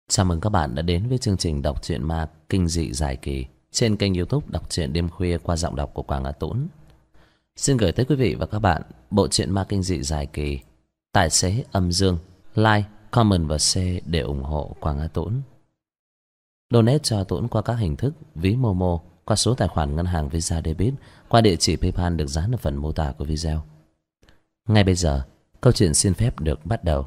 Chào mừng các bạn đã đến với chương trình đọc truyện ma kinh dị dài kỳ trên kênh YouTube Đọc truyện đêm khuya qua giọng đọc của Quảng Á Tũng. Xin gửi tới quý vị và các bạn bộ truyện ma kinh dị dài kỳ Tài xế âm dương. Like, comment và share để ủng hộ Quảng Á Tũng. Donate cho Tũng qua các hình thức ví Momo, qua số tài khoản ngân hàng Visa Debit, qua địa chỉ PayPal được dán ở phần mô tả của video. Ngay bây giờ, câu chuyện xin phép được bắt đầu.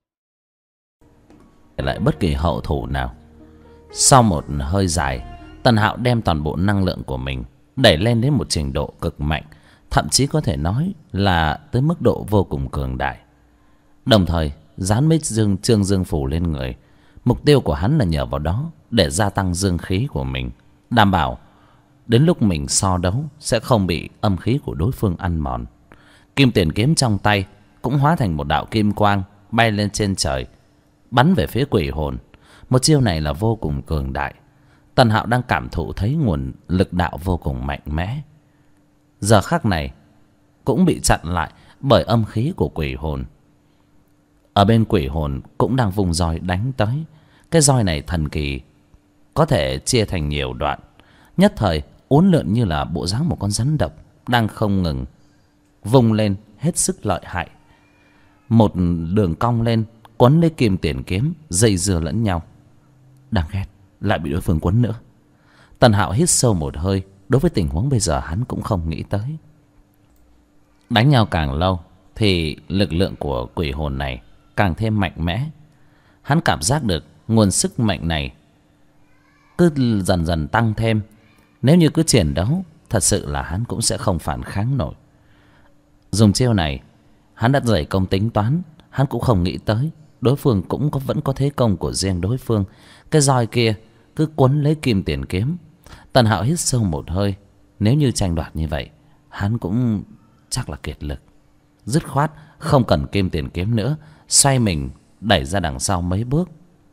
Lại bất kỳ hậu thủ nào. Sau một hơi dài, Tần Hạo đem toàn bộ năng lượng của mình đẩy lên đến một trình độ cực mạnh, thậm chí có thể nói là tới mức độ vô cùng cường đại. Đồng thời dán mấy trương dương phủ lên người. Mục tiêu của hắn là nhờ vào đó để gia tăng dương khí của mình, đảm bảo đến lúc mình so đấu sẽ không bị âm khí của đối phương ăn mòn. Kim tiền kiếm trong tay cũng hóa thành một đạo kim quang bay lên trên trời, bắn về phía quỷ hồn. Một chiêu này là vô cùng cường đại. Tần Hạo đang cảm thụ thấy nguồn lực đạo vô cùng mạnh mẽ. Giờ khắc này cũng bị chặn lại bởi âm khí của quỷ hồn. Ở bên quỷ hồn cũng đang vùng roi đánh tới. Cái roi này thần kỳ, có thể chia thành nhiều đoạn, nhất thời uốn lượn như là bộ dáng một con rắn độc đang không ngừng vùng lên hết sức lợi hại. Một đường cong lên quấn lấy kim tiền kiếm, dây dưa lẫn nhau. Đáng ghét, lại bị đối phương quấn nữa. Tần Hạo hít sâu một hơi. Đối với tình huống bây giờ hắn cũng không nghĩ tới. Đánh nhau càng lâu thì lực lượng của quỷ hồn này càng thêm mạnh mẽ. Hắn cảm giác được nguồn sức mạnh này cứ dần dần tăng thêm. Nếu như cứ chiến đấu, thật sự là hắn cũng sẽ không phản kháng nổi. Dùng chiêu này hắn đã dày công tính toán. Hắn cũng không nghĩ tới đối phương cũng vẫn có thế công của riêng đối phương. Cái roi kia cứ quấn lấy kim tiền kiếm. Tần Hạo hít sâu một hơi. Nếu như tranh đoạt như vậy, hắn cũng chắc là kiệt lực. Dứt khoát không cần kim tiền kiếm nữa, xoay mình đẩy ra đằng sau mấy bước.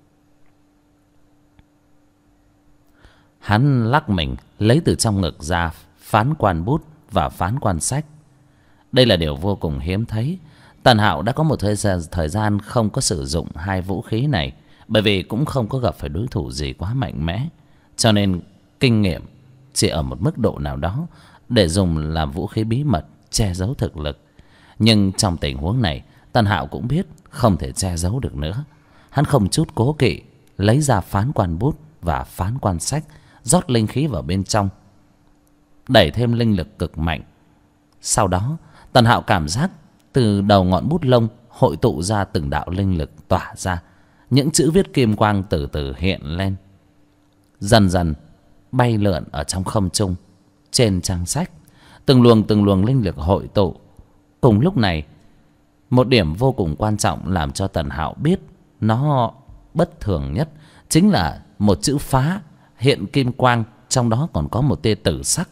Hắn lắc mình lấy từ trong ngực ra phán quan bút và phán quan sách. Đây là điều vô cùng hiếm thấy. Tần Hạo đã có một thời gian không có sử dụng hai vũ khí này, bởi vì cũng không có gặp phải đối thủ gì quá mạnh mẽ, cho nên kinh nghiệm chỉ ở một mức độ nào đó để dùng làm vũ khí bí mật che giấu thực lực. Nhưng trong tình huống này, Tần Hạo cũng biết không thể che giấu được nữa. Hắn không chút cố kỵ lấy ra phán quan bút và phán quan sách, rót linh khí vào bên trong, đẩy thêm linh lực cực mạnh. Sau đó Tần Hạo cảm giác từ đầu ngọn bút lông hội tụ ra từng đạo linh lực tỏa ra. Những chữ viết kim quang từ từ hiện lên, dần dần bay lượn ở trong không trung. Trên trang sách từng luồng linh lực hội tụ. Cùng lúc này, một điểm vô cùng quan trọng làm cho Tần Hạo biết nó bất thường nhất chính là một chữ phá hiện kim quang, trong đó còn có một tia tử sắc.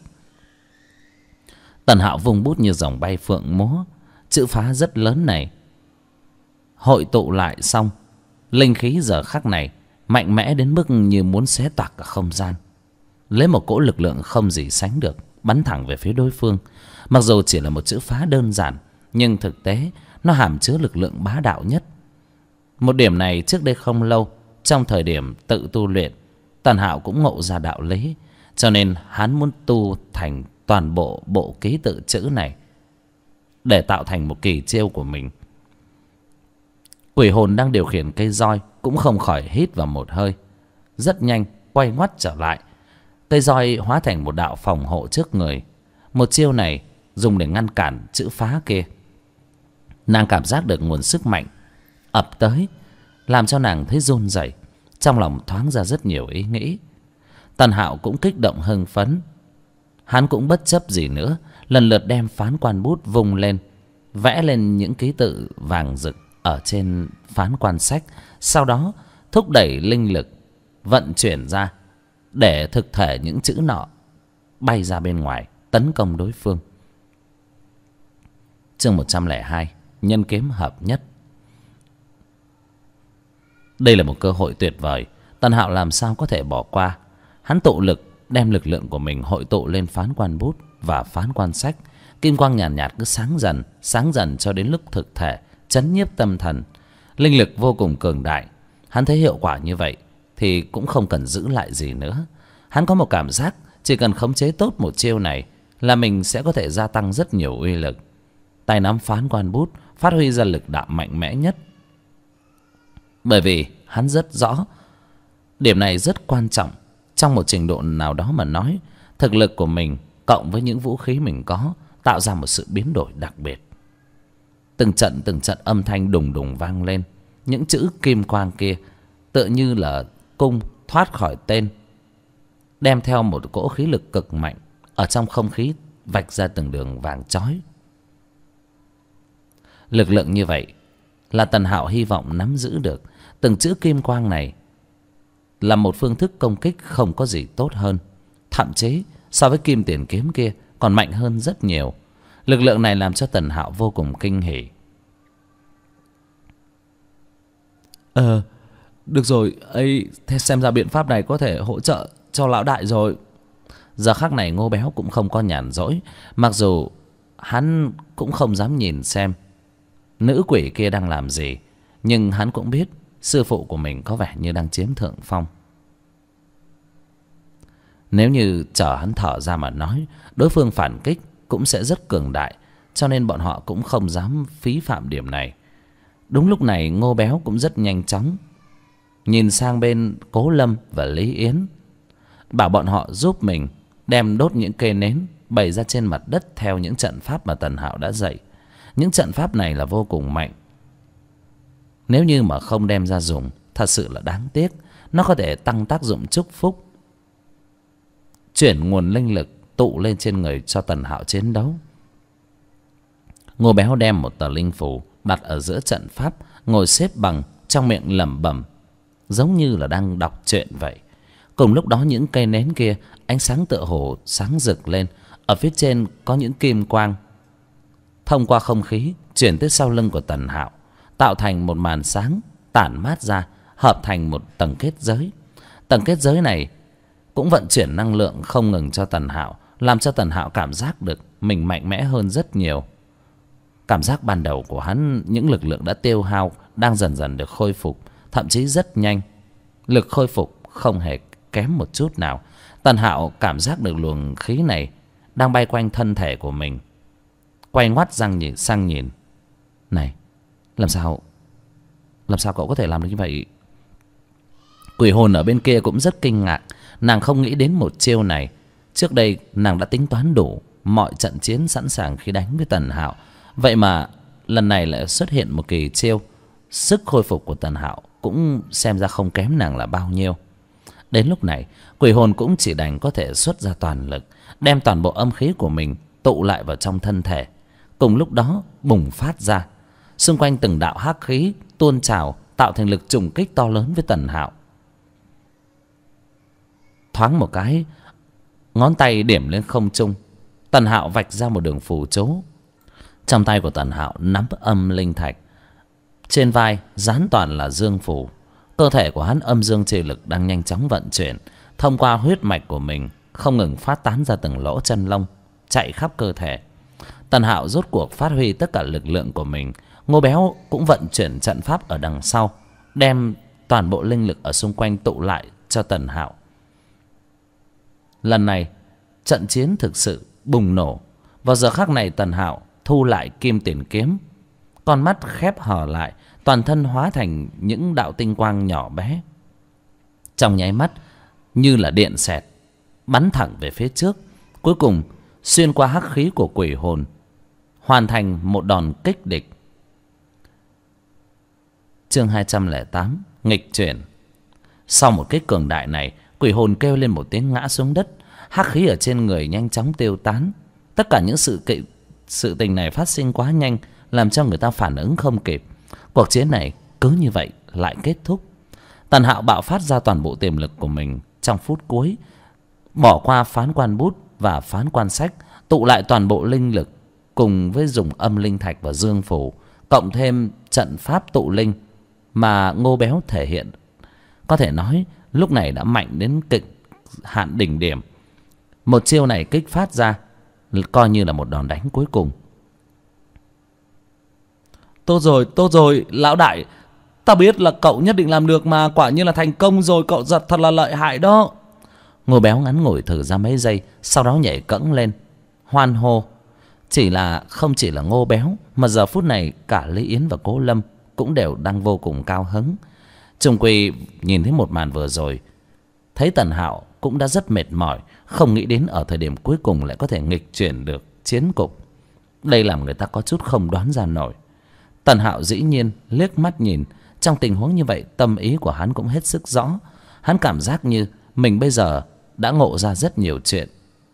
Tần Hạo vung bút như dòng bay phượng múa. Chữ phá rất lớn này hội tụ lại xong, linh khí giờ khắc này mạnh mẽ đến mức như muốn xé toạc cả không gian, lấy một cỗ lực lượng không gì sánh được bắn thẳng về phía đối phương. Mặc dù chỉ là một chữ phá đơn giản, nhưng thực tế nó hàm chứa lực lượng bá đạo nhất. Một điểm này trước đây không lâu, trong thời điểm tự tu luyện, Tần Hạo cũng ngộ ra đạo lý, cho nên hắn muốn tu thành toàn bộ bộ ký tự chữ này để tạo thành một kỳ chiêu của mình. Quỷ hồn đang điều khiển cây roi cũng không khỏi hít vào một hơi. Rất nhanh quay ngoắt trở lại. Cây roi hóa thành một đạo phòng hộ trước người. Một chiêu này dùng để ngăn cản chữ phá kia. Nàng cảm giác được nguồn sức mạnh ập tới, làm cho nàng thấy run rẩy. Trong lòng thoáng ra rất nhiều ý nghĩ. Tần Hạo cũng kích động hưng phấn. Hắn cũng bất chấp gì nữa, lần lượt đem phán quan bút vung lên, vẽ lên những ký tự vàng rực ở trên phán quan sách. Sau đó thúc đẩy linh lực vận chuyển ra để thực thể những chữ nọ bay ra bên ngoài, tấn công đối phương. Chương 102: Nhân kiếm hợp nhất. Đây là một cơ hội tuyệt vời, Tần Hạo làm sao có thể bỏ qua. Hắn tụ lực đem lực lượng của mình hội tụ lên phán quan bút và phán quan sách. Kim quang nhàn nhạt cứ sáng dần cho đến lúc thực thể chấn nhiếp tâm thần. Linh lực vô cùng cường đại. Hắn thấy hiệu quả như vậy thì cũng không cần giữ lại gì nữa. Hắn có một cảm giác chỉ cần khống chế tốt một chiêu này là mình sẽ có thể gia tăng rất nhiều uy lực. Tay nắm phán quan bút phát huy ra lực đạo mạnh mẽ nhất, bởi vì hắn rất rõ điểm này rất quan trọng. Trong một trình độ nào đó mà nói, thực lực của mình cộng với những vũ khí mình có tạo ra một sự biến đổi đặc biệt. Từng trận âm thanh đùng đùng vang lên. Những chữ kim quang kia tựa như là cung thoát khỏi tên, đem theo một cỗ khí lực cực mạnh ở trong không khí vạch ra từng đường vàng chói. Lực lượng như vậy là Tần Hạo hy vọng nắm giữ được. Từng chữ kim quang này là một phương thức công kích không có gì tốt hơn, thậm chí so với kim tiền kiếm kia còn mạnh hơn rất nhiều. Lực lượng này làm cho Tần Hạo vô cùng kinh hỉ. Được rồi, ấy thế xem ra biện pháp này có thể hỗ trợ cho lão đại rồi. Giờ khắc này Ngô Béo cũng không có nhàn rỗi. Mặc dù hắn cũng không dám nhìn xem nữ quỷ kia đang làm gì, nhưng hắn cũng biết sư phụ của mình có vẻ như đang chiếm thượng phong. Nếu như chờ hắn thở ra mà nói, đối phương phản kích cũng sẽ rất cường đại, cho nên bọn họ cũng không dám phí phạm điểm này. Đúng lúc này Ngô Béo cũng rất nhanh chóng nhìn sang bên Cố Lâm và Lý Yến, bảo bọn họ giúp mình đem đốt những cây nến bày ra trên mặt đất theo những trận pháp mà Tần Hạo đã dạy. Những trận pháp này là vô cùng mạnh, nếu như mà không đem ra dùng thật sự là đáng tiếc. Nó có thể tăng tác dụng chúc phúc, chuyển nguồn linh lực tụ lên trên người cho Tần Hạo chiến đấu. Ngô Béo đem một tờ linh phù đặt ở giữa trận pháp, ngồi xếp bằng, trong miệng lẩm bẩm giống như là đang đọc truyện vậy. Cùng lúc đó những cây nến kia ánh sáng tựa hồ sáng rực lên. Ở phía trên có những kim quang thông qua không khí chuyển tới sau lưng của Tần Hạo, tạo thành một màn sáng tản mát ra, hợp thành một tầng kết giới. Tầng kết giới này cũng vận chuyển năng lượng không ngừng cho Tần Hạo, làm cho Tần Hạo cảm giác được mình mạnh mẽ hơn rất nhiều. Cảm giác ban đầu của hắn, những lực lượng đã tiêu hao đang dần dần được khôi phục, thậm chí rất nhanh. Lực khôi phục không hề kém một chút nào. Tần Hạo cảm giác được luồng khí này đang bay quanh thân thể của mình. Quay ngoắt sang nhìn. Này, làm sao cậu có thể làm được như vậy? Quỷ hồn ở bên kia cũng rất kinh ngạc. Nàng không nghĩ đến một chiêu này. Trước đây nàng đã tính toán đủ mọi trận chiến sẵn sàng khi đánh với Tần Hạo. Vậy mà lần này lại xuất hiện một kỳ chiêu. Sức khôi phục của Tần Hạo cũng xem ra không kém nàng là bao nhiêu. Đến lúc này quỷ hồn cũng chỉ đành có thể xuất ra toàn lực, đem toàn bộ âm khí của mình tụ lại vào trong thân thể. Cùng lúc đó bùng phát ra, xung quanh từng đạo hắc khí tuôn trào, tạo thành lực trùng kích to lớn với Tần Hạo. Thoáng một cái, ngón tay điểm lên không trung, Tần Hạo vạch ra một đường phù chú. Trong tay của Tần Hạo nắm âm linh thạch, trên vai dán toàn là dương phù. Cơ thể của hắn âm dương chi lực đang nhanh chóng vận chuyển, thông qua huyết mạch của mình không ngừng phát tán ra từng lỗ chân lông, chạy khắp cơ thể. Tần Hạo rốt cuộc phát huy tất cả lực lượng của mình. Ngô Béo cũng vận chuyển trận pháp ở đằng sau, đem toàn bộ linh lực ở xung quanh tụ lại cho Tần Hạo. Lần này trận chiến thực sự bùng nổ. Vào giờ khắc này Tần Hạo thu lại kim tiền kiếm, con mắt khép hờ lại, toàn thân hóa thành những đạo tinh quang nhỏ bé. Trong nháy mắt như là điện xẹt bắn thẳng về phía trước, cuối cùng xuyên qua hắc khí của quỷ hồn, hoàn thành một đòn kích địch. Chương 208 nghịch chuyển. Sau một kích cường đại này, quỷ hồn kêu lên một tiếng ngã xuống đất. Hắc khí ở trên người nhanh chóng tiêu tán. Tất cả những sự tình này phát sinh quá nhanh, làm cho người ta phản ứng không kịp. Cuộc chiến này cứ như vậy lại kết thúc. Tần Hạo bạo phát ra toàn bộ tiềm lực của mình trong phút cuối, bỏ qua phán quan bút và phán quan sách, tụ lại toàn bộ linh lực cùng với dùng âm linh thạch và dương phù, cộng thêm trận pháp tụ linh mà Ngô Béo thể hiện. Có thể nói lúc này đã mạnh đến cực hạn đỉnh điểm. Một chiêu này kích phát ra coi như là một đòn đánh cuối cùng. Tốt rồi, lão đại, Ta biết là cậu nhất định làm được mà. Quả nhiên là thành công rồi. Cậu giật thật là lợi hại đó. Ngô Béo ngắn ngủi thử ra mấy giây, sau đó nhảy cẫng lên hoan hô. Không chỉ là Ngô Béo, mà giờ phút này cả Lý Yến và Cố Lâm cũng đều đang vô cùng cao hứng. Chung quy nhìn thấy một màn vừa rồi, thấy Tần Hạo cũng đã rất mệt mỏi, không nghĩ đến ở thời điểm cuối cùng lại có thể nghịch chuyển được chiến cục. Đây làm người ta có chút không đoán ra nổi. Tần Hạo dĩ nhiên liếc mắt nhìn, trong tình huống như vậy tâm ý của hắn cũng hết sức rõ. Hắn cảm giác như mình bây giờ đã ngộ ra rất nhiều chuyện.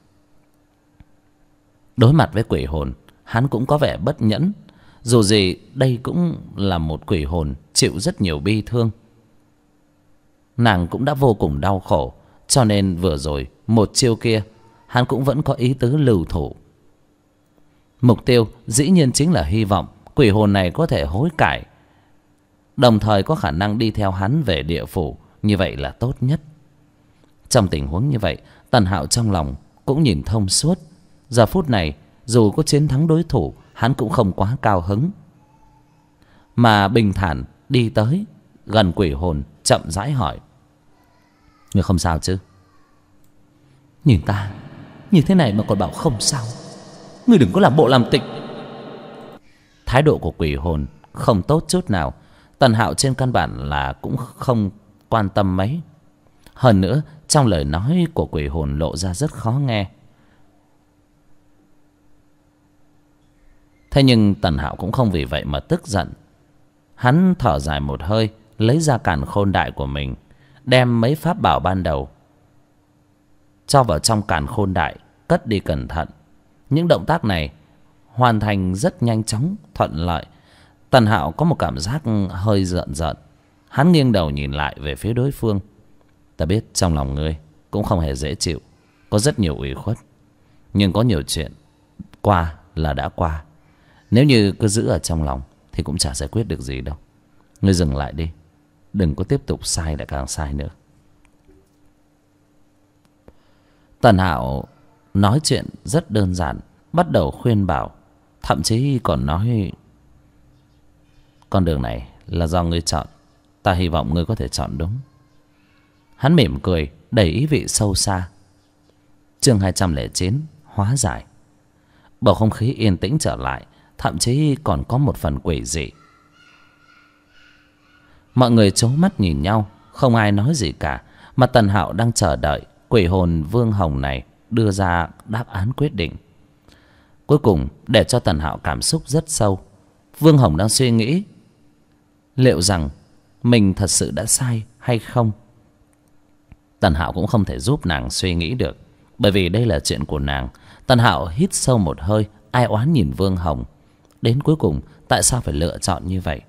Đối mặt với quỷ hồn, hắn cũng có vẻ bất nhẫn. Dù gì đây cũng là một quỷ hồn chịu rất nhiều bi thương. Nàng cũng đã vô cùng đau khổ, cho nên vừa rồi một chiêu kia hắn cũng vẫn có ý tứ lưu thủ. Mục tiêu dĩ nhiên chính là hy vọng quỷ hồn này có thể hối cải, đồng thời có khả năng đi theo hắn về địa phủ. Như vậy là tốt nhất. Trong tình huống như vậy, Tần Hạo trong lòng cũng nhìn thông suốt. Giờ phút này dù có chiến thắng đối thủ, hắn cũng không quá cao hứng, mà bình thản đi tới gần quỷ hồn, chậm rãi hỏi: "Ngươi không sao chứ?" "Nhìn ta như thế này mà còn bảo không sao? Ngươi đừng có làm bộ làm tịch." Thái độ của quỷ hồn không tốt chút nào. Tần Hạo trên căn bản là cũng không quan tâm mấy. Hơn nữa trong lời nói của quỷ hồn lộ ra rất khó nghe. Thế nhưng Tần Hạo cũng không vì vậy mà tức giận. Hắn thở dài một hơi, lấy ra càn khôn đại của mình, đem mấy pháp bảo ban đầu cho vào trong càn khôn đại, cất đi cẩn thận. Những động tác này hoàn thành rất nhanh chóng, thuận lợi. Tần Hạo có một cảm giác hơi giận giận. Hắn nghiêng đầu nhìn lại về phía đối phương. "Ta biết trong lòng ngươi cũng không hề dễ chịu, có rất nhiều ủy khuất, nhưng có nhiều chuyện qua là đã qua. Nếu như cứ giữ ở trong lòng thì cũng chả giải quyết được gì đâu. Ngươi dừng lại đi, đừng có tiếp tục sai lại càng sai nữa." Tần Hạo nói chuyện rất đơn giản, bắt đầu khuyên bảo, thậm chí còn nói: "Con đường này là do ngươi chọn, ta hy vọng ngươi có thể chọn đúng." Hắn mỉm cười đầy ý vị sâu xa. Chương 209 hóa giải. Bầu không khí yên tĩnh trở lại, thậm chí còn có một phần quỷ dị. Mọi người trố mắt nhìn nhau, không ai nói gì cả, mà Tần Hạo đang chờ đợi quỷ hồn Vương Hồng này đưa ra đáp án quyết định. Cuối cùng để cho Tần Hạo cảm xúc rất sâu, Vương Hồng đang suy nghĩ liệu rằng mình thật sự đã sai hay không. Tần Hạo cũng không thể giúp nàng suy nghĩ được, bởi vì đây là chuyện của nàng. Tần Hạo hít sâu một hơi, ai oán nhìn Vương Hồng. Đến cuối cùng tại sao phải lựa chọn như vậy?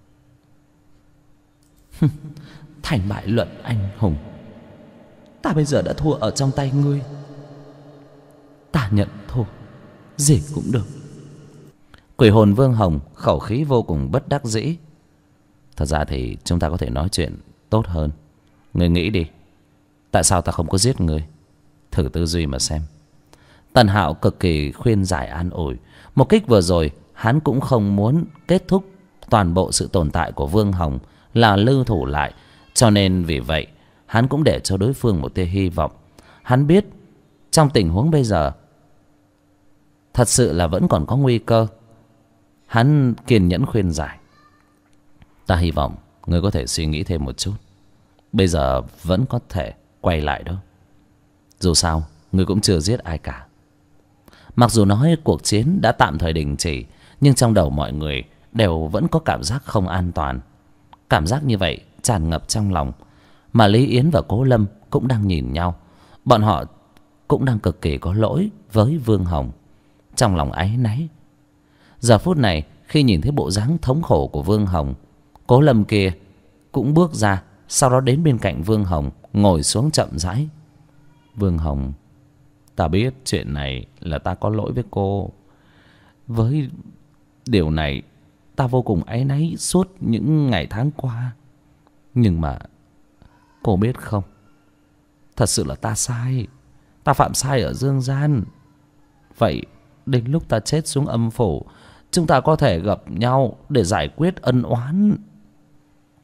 Thành bại luận anh hùng. Ta bây giờ đã thua ở trong tay ngươi. Ta nhận thua, gì cũng được. Quỷ hồn Vương Hồng khẩu khí vô cùng bất đắc dĩ. Thật ra thì chúng ta có thể nói chuyện tốt hơn. Ngươi nghĩ đi, tại sao ta không có giết ngươi? Thử tư duy mà xem. Tần Hạo cực kỳ khuyên giải an ủi. Một kích vừa rồi hắn cũng không muốn kết thúc toàn bộ sự tồn tại của Vương Hồng là lưu thủ lại, cho nên vì vậy hắn cũng để cho đối phương một tia hy vọng. Hắn biết trong tình huống bây giờ thật sự là vẫn còn có nguy cơ. Hắn kiên nhẫn khuyên giải: "Ta hy vọng ngươi có thể suy nghĩ thêm một chút. Bây giờ vẫn có thể quay lại đó. Dù sao ngươi cũng chưa giết ai cả." Mặc dù nói cuộc chiến đã tạm thời đình chỉ, nhưng trong đầu mọi người đều vẫn có cảm giác không an toàn. Cảm giác như vậy tràn ngập trong lòng. Mà Lý Yến và Cố Lâm cũng đang nhìn nhau. Bọn họ cũng đang cực kỳ có lỗi với Vương Hồng, trong lòng áy náy. Giờ phút này khi nhìn thấy bộ dáng thống khổ của Vương Hồng, Cố Lâm kia cũng bước ra, sau đó đến bên cạnh Vương Hồng, ngồi xuống chậm rãi. "Vương Hồng, ta biết chuyện này là ta có lỗi với cô. Với điều này ta vô cùng áy náy suốt những ngày tháng qua. Nhưng mà cô biết không, thật sự là ta sai. Ta phạm sai ở dương gian. Vậy đến lúc ta chết xuống âm phủ, chúng ta có thể gặp nhau để giải quyết ân oán."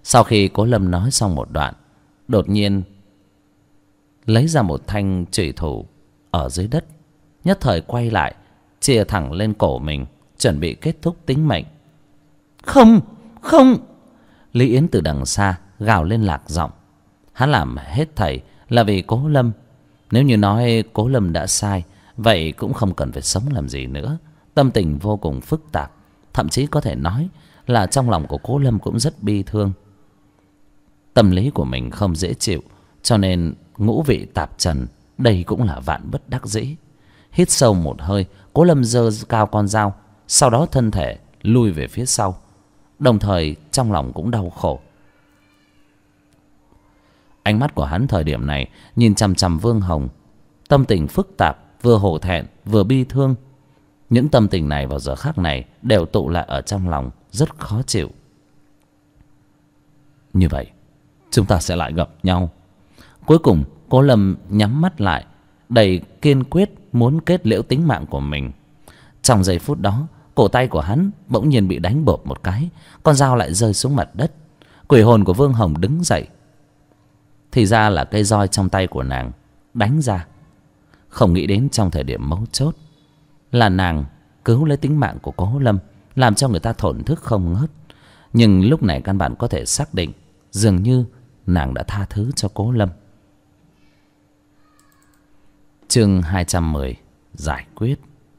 Sau khi Cố Lâm nói xong một đoạn, đột nhiên lấy ra một thanh chủy thủ ở dưới đất, nhất thời quay lại chìa thẳng lên cổ mình, chuẩn bị kết thúc tính mệnh. Không, không! Lý Yến từ đằng xa gào lên lạc giọng. Hắn làm hết thảy là vì Cố Lâm. Nếu như nói Cố Lâm đã sai, vậy cũng không cần phải sống làm gì nữa. Tâm tình vô cùng phức tạp, thậm chí có thể nói là trong lòng của Cố Lâm cũng rất bi thương. Tâm lý của mình không dễ chịu, cho nên ngũ vị tạp trần, đây cũng là vạn bất đắc dĩ. Hít sâu một hơi, Cố Lâm giơ cao con dao, sau đó thân thể lui về phía sau, đồng thời trong lòng cũng đau khổ. Ánh mắt của hắn thời điểm này nhìn chằm chằm Vương Hồng, tâm tình phức tạp, vừa hổ thẹn vừa bi thương. Những tâm tình này vào giờ khắc này đều tụ lại ở trong lòng, rất khó chịu. Như vậy chúng ta sẽ lại gặp nhau. Cuối cùng Cố Lâm nhắm mắt lại, đầy kiên quyết muốn kết liễu tính mạng của mình. Trong giây phút đó, cổ tay của hắn bỗng nhiên bị đánh bộp một cái, con dao lại rơi xuống mặt đất. Quỷ hồn của Vương Hồng đứng dậy. Thì ra là cây roi trong tay của nàng đánh ra. Không nghĩ đến trong thời điểm mấu chốt là nàng cứu lấy tính mạng của Cố Lâm, làm cho người ta thổn thức không ngớt. Nhưng lúc này căn bản có thể xác định dường như nàng đã tha thứ cho Cố Lâm. Chương 210 giải quyết.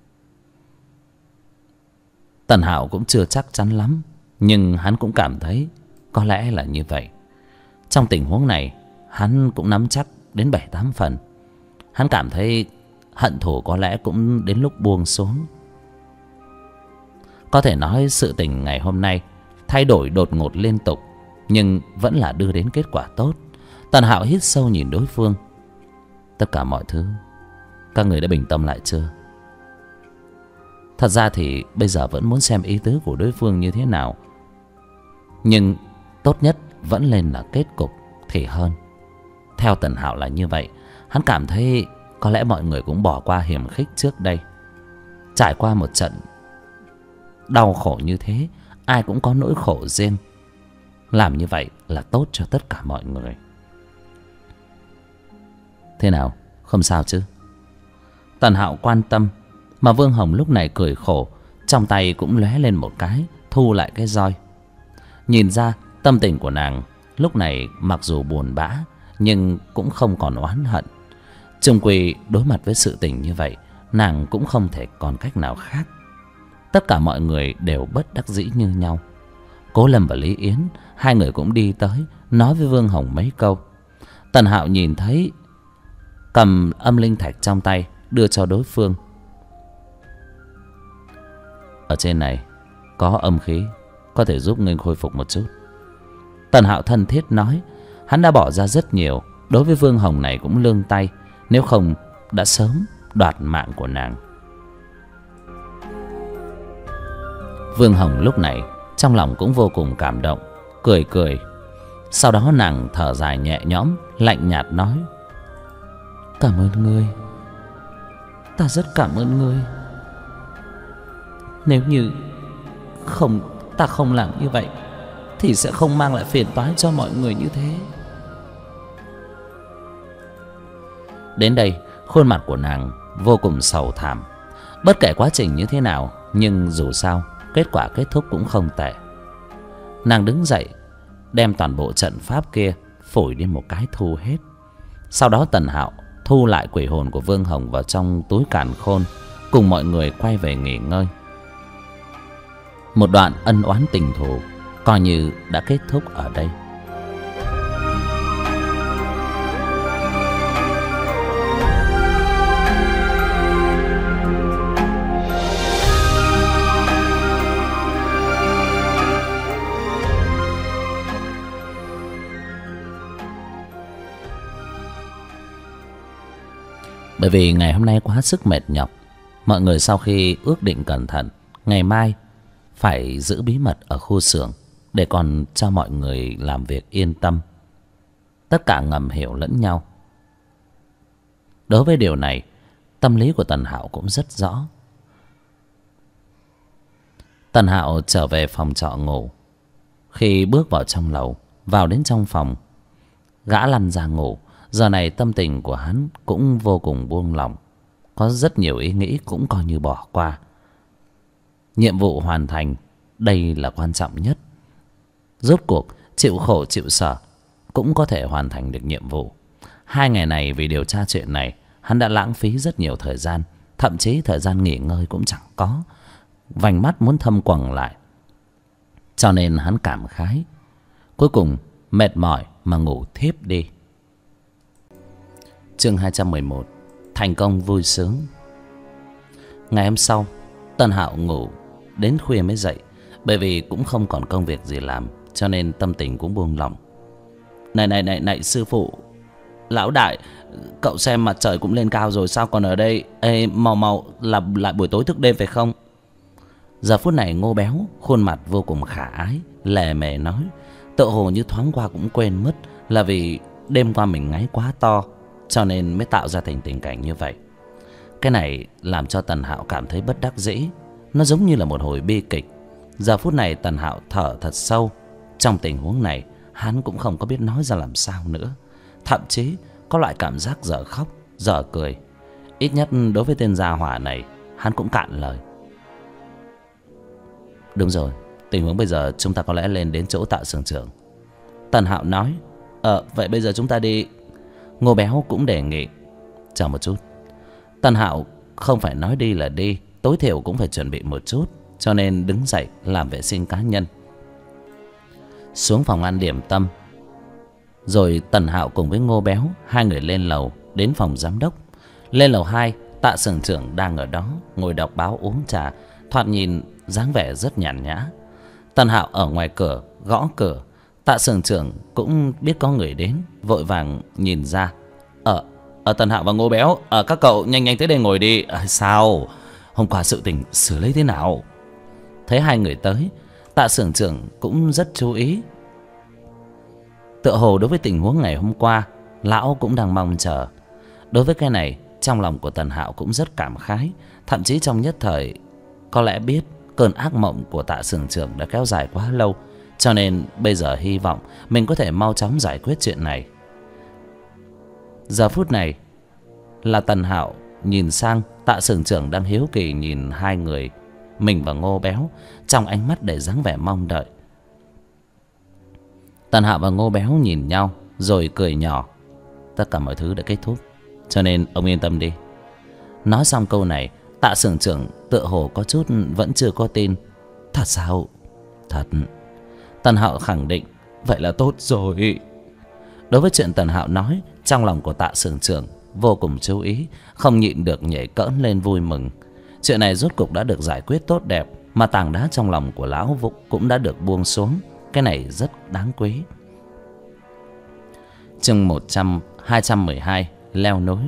Tần Hạo cũng chưa chắc chắn lắm, nhưng hắn cũng cảm thấy có lẽ là như vậy. Trong tình huống này, hắn cũng nắm chắc đến 7-8 phần. Hắn cảm thấy hận thù có lẽ cũng đến lúc buông xuống. Có thể nói sự tình ngày hôm nay thay đổi đột ngột liên tục, nhưng vẫn là đưa đến kết quả tốt. Tần Hạo hít sâu nhìn đối phương. Tất cả mọi thứ các người đã bình tâm lại chưa? Thật ra thì bây giờ vẫn muốn xem ý tứ của đối phương như thế nào, nhưng tốt nhất vẫn lên là kết cục thì hơn. Theo Tần Hạo là như vậy. Hắn cảm thấy có lẽ mọi người cũng bỏ qua hiểm khích trước đây. Trải qua một trận đau khổ như thế, ai cũng có nỗi khổ riêng. Làm như vậy là tốt cho tất cả mọi người. Thế nào, không sao chứ? Tần Hạo quan tâm. Mà Vương Hồng lúc này cười khổ, trong tay cũng lóe lên một cái, thu lại cái roi. Nhìn ra tâm tình của nàng lúc này mặc dù buồn bã, nhưng cũng không còn oán hận. Chung quy đối mặt với sự tình như vậy, nàng cũng không thể còn cách nào khác. Tất cả mọi người đều bất đắc dĩ như nhau. Cố Lâm và Lý Yến, hai người cũng đi tới nói với Vương Hồng mấy câu. Tần Hạo nhìn thấy, cầm âm linh thạch trong tay đưa cho đối phương. Ở trên này có âm khí, có thể giúp ngươi khôi phục một chút. Tần Hạo thân thiết nói. Hắn đã bỏ ra rất nhiều, đối với Vương Hồng này cũng lương tay, nếu không đã sớm đoạt mạng của nàng. Vương Hồng lúc này trong lòng cũng vô cùng cảm động, cười cười. Sau đó nàng thở dài nhẹ nhõm, lạnh nhạt nói: Cảm ơn ngươi, ta rất cảm ơn ngươi. Nếu như ta không làm như vậy thì sẽ không mang lại phiền toái cho mọi người như thế. Đến đây, khuôn mặt của nàng vô cùng sầu thảm. Bất kể quá trình như thế nào, nhưng dù sao kết quả kết thúc cũng không tệ. Nàng đứng dậy, đem toàn bộ trận pháp kia phủi đi một cái thu hết. Sau đó Tần Hạo thu lại quỷ hồn của Vương Hồng vào trong túi càn khôn, cùng mọi người quay về nghỉ ngơi. Một đoạn ân oán tình thù coi như đã kết thúc ở đây. Bởi vì ngày hôm nay quá sức mệt nhọc, mọi người sau khi ước định cẩn thận, ngày mai phải giữ bí mật ở khu xưởng để còn cho mọi người làm việc yên tâm. Tất cả ngầm hiểu lẫn nhau. Đối với điều này, tâm lý của Tần Hạo cũng rất rõ. Tần Hạo trở về phòng trọ ngủ. Khi bước vào trong lầu, vào đến trong phòng. Gã lăn ra ngủ. Giờ này tâm tình của hắn cũng vô cùng buông lỏng. Có rất nhiều ý nghĩ cũng coi như bỏ qua. Nhiệm vụ hoàn thành, đây là quan trọng nhất. Rốt cuộc chịu khổ chịu sở cũng có thể hoàn thành được nhiệm vụ. 2 ngày này vì điều tra chuyện này, hắn đã lãng phí rất nhiều thời gian. Thậm chí thời gian nghỉ ngơi cũng chẳng có. Vành mắt muốn thâm quầng lại. Cho nên hắn cảm khái. Cuối cùng mệt mỏi mà ngủ thiếp đi. Chương 211. Thành công vui sướng. Ngày hôm sau, Tân Hạo ngủ đến khuya mới dậy. Bởi vì cũng không còn công việc gì làm, cho nên tâm tình cũng buông lỏng. Này sư phụ, lão đại, cậu xem mặt trời cũng lên cao rồi, sao còn ở đây? Ê, mau là lại buổi tối thức đêm phải không? Giờ phút này Ngô Béo khuôn mặt vô cùng khả ái, lề mề nói, tựa hồ như thoáng qua cũng quên mất là vì đêm qua mình ngáy quá to, cho nên mới tạo ra thành tình cảnh như vậy. Cái này làm cho Tần Hạo cảm thấy bất đắc dĩ. Nó giống như là một hồi bi kịch. Giờ phút này Tần Hạo thở thật sâu. Trong tình huống này, hắn cũng không có biết nói ra làm sao nữa. Thậm chí có loại cảm giác dở khóc dở cười. Ít nhất đối với tên gia hỏa này, hắn cũng cạn lời. Đúng rồi, tình huống bây giờ chúng ta có lẽ lên đến chỗ Tạ Sưởng Trưởng. Tần Hạo nói. Vậy bây giờ chúng ta đi. Ngô Béo cũng đề nghị. Chờ một chút. Tần Hạo không phải nói đi là đi, tối thiểu cũng phải chuẩn bị một chút, cho nên đứng dậy làm vệ sinh cá nhân. Xuống phòng ăn điểm tâm. Rồi Tần Hạo cùng với Ngô Béo, 2 người lên lầu đến phòng giám đốc. Lên lầu 2, Tạ Sưởng Trưởng đang ở đó ngồi đọc báo uống trà, thoạt nhìn dáng vẻ rất nhàn nhã. Tần Hạo ở ngoài cửa gõ cửa. Tạ Sưởng Trưởng cũng biết có người đến, vội vàng nhìn ra. Tần Hạo và Ngô Béo, các cậu nhanh tới đây ngồi đi. Sao? Hôm qua sự tình xử lý thế nào? Thấy 2 người tới, Tạ Sưởng Trưởng cũng rất chú ý. Tựa hồ đối với tình huống ngày hôm qua, lão cũng đang mong chờ. Đối với cái này, trong lòng của Tần Hạo cũng rất cảm khái. Thậm chí trong nhất thời có lẽ biết cơn ác mộng của Tạ Sưởng Trưởng đã kéo dài quá lâu, cho nên bây giờ hy vọng mình có thể mau chóng giải quyết chuyện này. Giờ phút này là Tần Hạo nhìn sang Tạ Sưởng Trưởng đang hiếu kỳ nhìn 2 người mình và Ngô Béo, trong ánh mắt đầy dáng vẻ mong đợi. Tần Hạo và Ngô Béo nhìn nhau rồi cười nhỏ. Tất cả mọi thứ đã kết thúc, cho nên ông yên tâm đi. Nói xong câu này, Tạ Sưởng Trưởng tựa hồ có chút vẫn chưa có tin. Thật sao? Thật. Tần Hạo khẳng định. Vậy là tốt rồi. Đối với chuyện Tần Hạo nói, trong lòng của Tạ Sưởng Trưởng vô cùng chú ý, không nhịn được nhảy cẫng lên vui mừng. Chuyện này rốt cục đã được giải quyết tốt đẹp, mà tảng đá trong lòng của lão Vũ cũng đã được buông xuống. Cái này rất đáng quý. Chương 212 leo núi.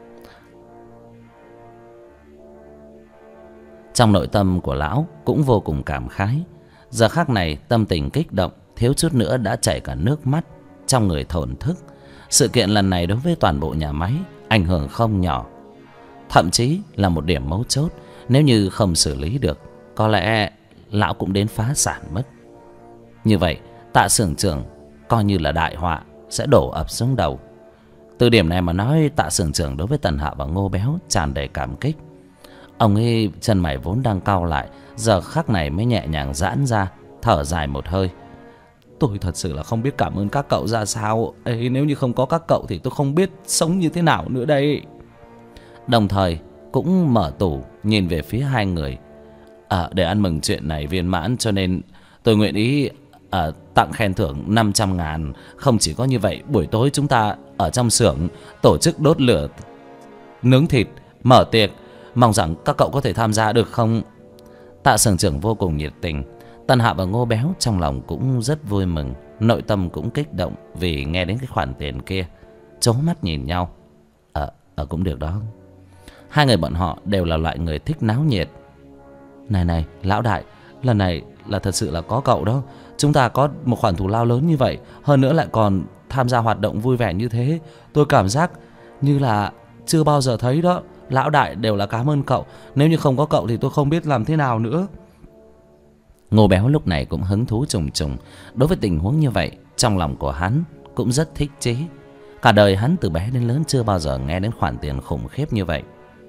Trong nội tâm của lão cũng vô cùng cảm khái. Giờ khắc này tâm tình kích động, thiếu chút nữa đã chảy cả nước mắt, trong người thổn thức. Sự kiện lần này đối với toàn bộ nhà máy ảnh hưởng không nhỏ, thậm chí là một điểm mấu chốt. Nếu như không xử lý được, có lẽ lão cũng đến phá sản mất. Như vậy Tạ Sưởng Trưởng coi như là đại họa sẽ đổ ập xuống đầu. Từ điểm này mà nói, Tạ Sưởng Trưởng đối với Tần Hạo và Ngô Béo tràn đầy cảm kích. Ông ấy chân mày vốn đang cau lại, giờ khắc này mới nhẹ nhàng giãn ra, thở dài một hơi. Tôi thật sự là không biết cảm ơn các cậu ra sao. Nếu như không có các cậu thì tôi không biết sống như thế nào nữa đây. Đồng thời cũng mở tủ nhìn về phía 2 người. Để ăn mừng chuyện này viên mãn, cho nên tôi nguyện ý tặng khen thưởng 500.000. Không chỉ có như vậy, buổi tối chúng ta ở trong xưởng tổ chức đốt lửa, nướng thịt, mở tiệc. Mong rằng các cậu có thể tham gia được không? Tạ Sưởng Trưởng vô cùng nhiệt tình. Tần Hạo và Ngô Béo trong lòng cũng rất vui mừng, nội tâm cũng kích động vì nghe đến cái khoản tiền kia, chố mắt nhìn nhau. Cũng được đó. 2 người bọn họ đều là loại người thích náo nhiệt. Này lão đại, lần này là thật sự là có cậu đó. Chúng ta có một khoản thù lao lớn như vậy, hơn nữa lại còn tham gia hoạt động vui vẻ như thế, tôi cảm giác như là chưa bao giờ thấy đó. Lão đại đều là cảm ơn cậu. Nếu như không có cậu thì tôi không biết làm thế nào nữa. Ngô Béo lúc này cũng hứng thú trùng trùng. Đối với tình huống như vậy, trong lòng của hắn cũng rất thích chí. Cả đời hắn từ bé đến lớn chưa bao giờ nghe đến khoản tiền khủng khiếp như vậy.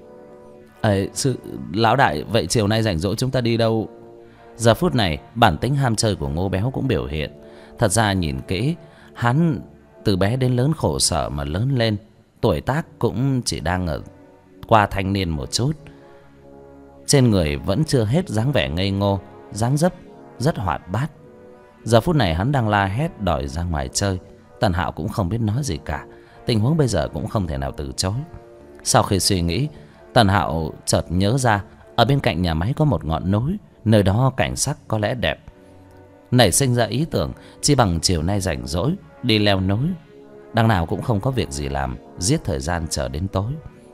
Lão đại, vậy chiều nay rảnh rỗi chúng ta đi đâu? Giờ phút này bản tính ham chơi của Ngô Béo cũng biểu hiện. Thật ra nhìn kỹ, hắn từ bé đến lớn khổ sở mà lớn lên, tuổi tác cũng chỉ đang ở qua thanh niên một chút. Trên người vẫn chưa hết dáng vẻ ngây ngô, dáng dấp rất hoạt bát. Giờ phút này hắn đang la hét đòi ra ngoài chơi. Tần Hạo cũng không biết nói gì cả. Tình huống bây giờ cũng không thể nào từ chối. Sau khi suy nghĩ, Tần Hạo chợt nhớ ra ở bên cạnh nhà máy có một ngọn núi, nơi đó cảnh sắc có lẽ đẹp. Nảy sinh ra ý tưởng chi bằng chiều nay rảnh rỗi đi leo núi. Đằng nào cũng không có việc gì làm, giết thời gian chờ đến tối.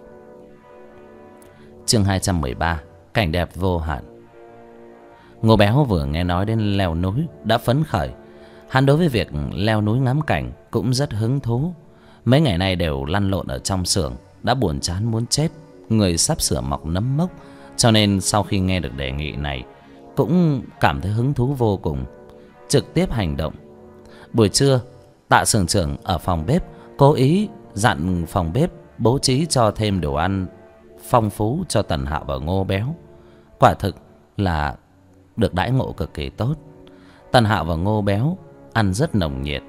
Chương 213: Cảnh đẹp vô hạn. Ngô Béo vừa nghe nói đến leo núi đã phấn khởi. Hắn đối với việc leo núi ngắm cảnh cũng rất hứng thú. Mấy ngày nay đều lăn lộn ở trong xưởng, đã buồn chán muốn chết, người sắp sửa mọc nấm mốc. Cho nên sau khi nghe được đề nghị này cũng cảm thấy hứng thú vô cùng, trực tiếp hành động. Buổi trưa, Tạ xưởng trưởng ở phòng bếp cố ý dặn phòng bếp bố trí cho thêm đồ ăn phong phú cho Tần Hạo và Ngô Béo. Quả thực là được đãi ngộ cực kỳ tốt. Tần Hạo và Ngô Béo ăn rất nồng nhiệt,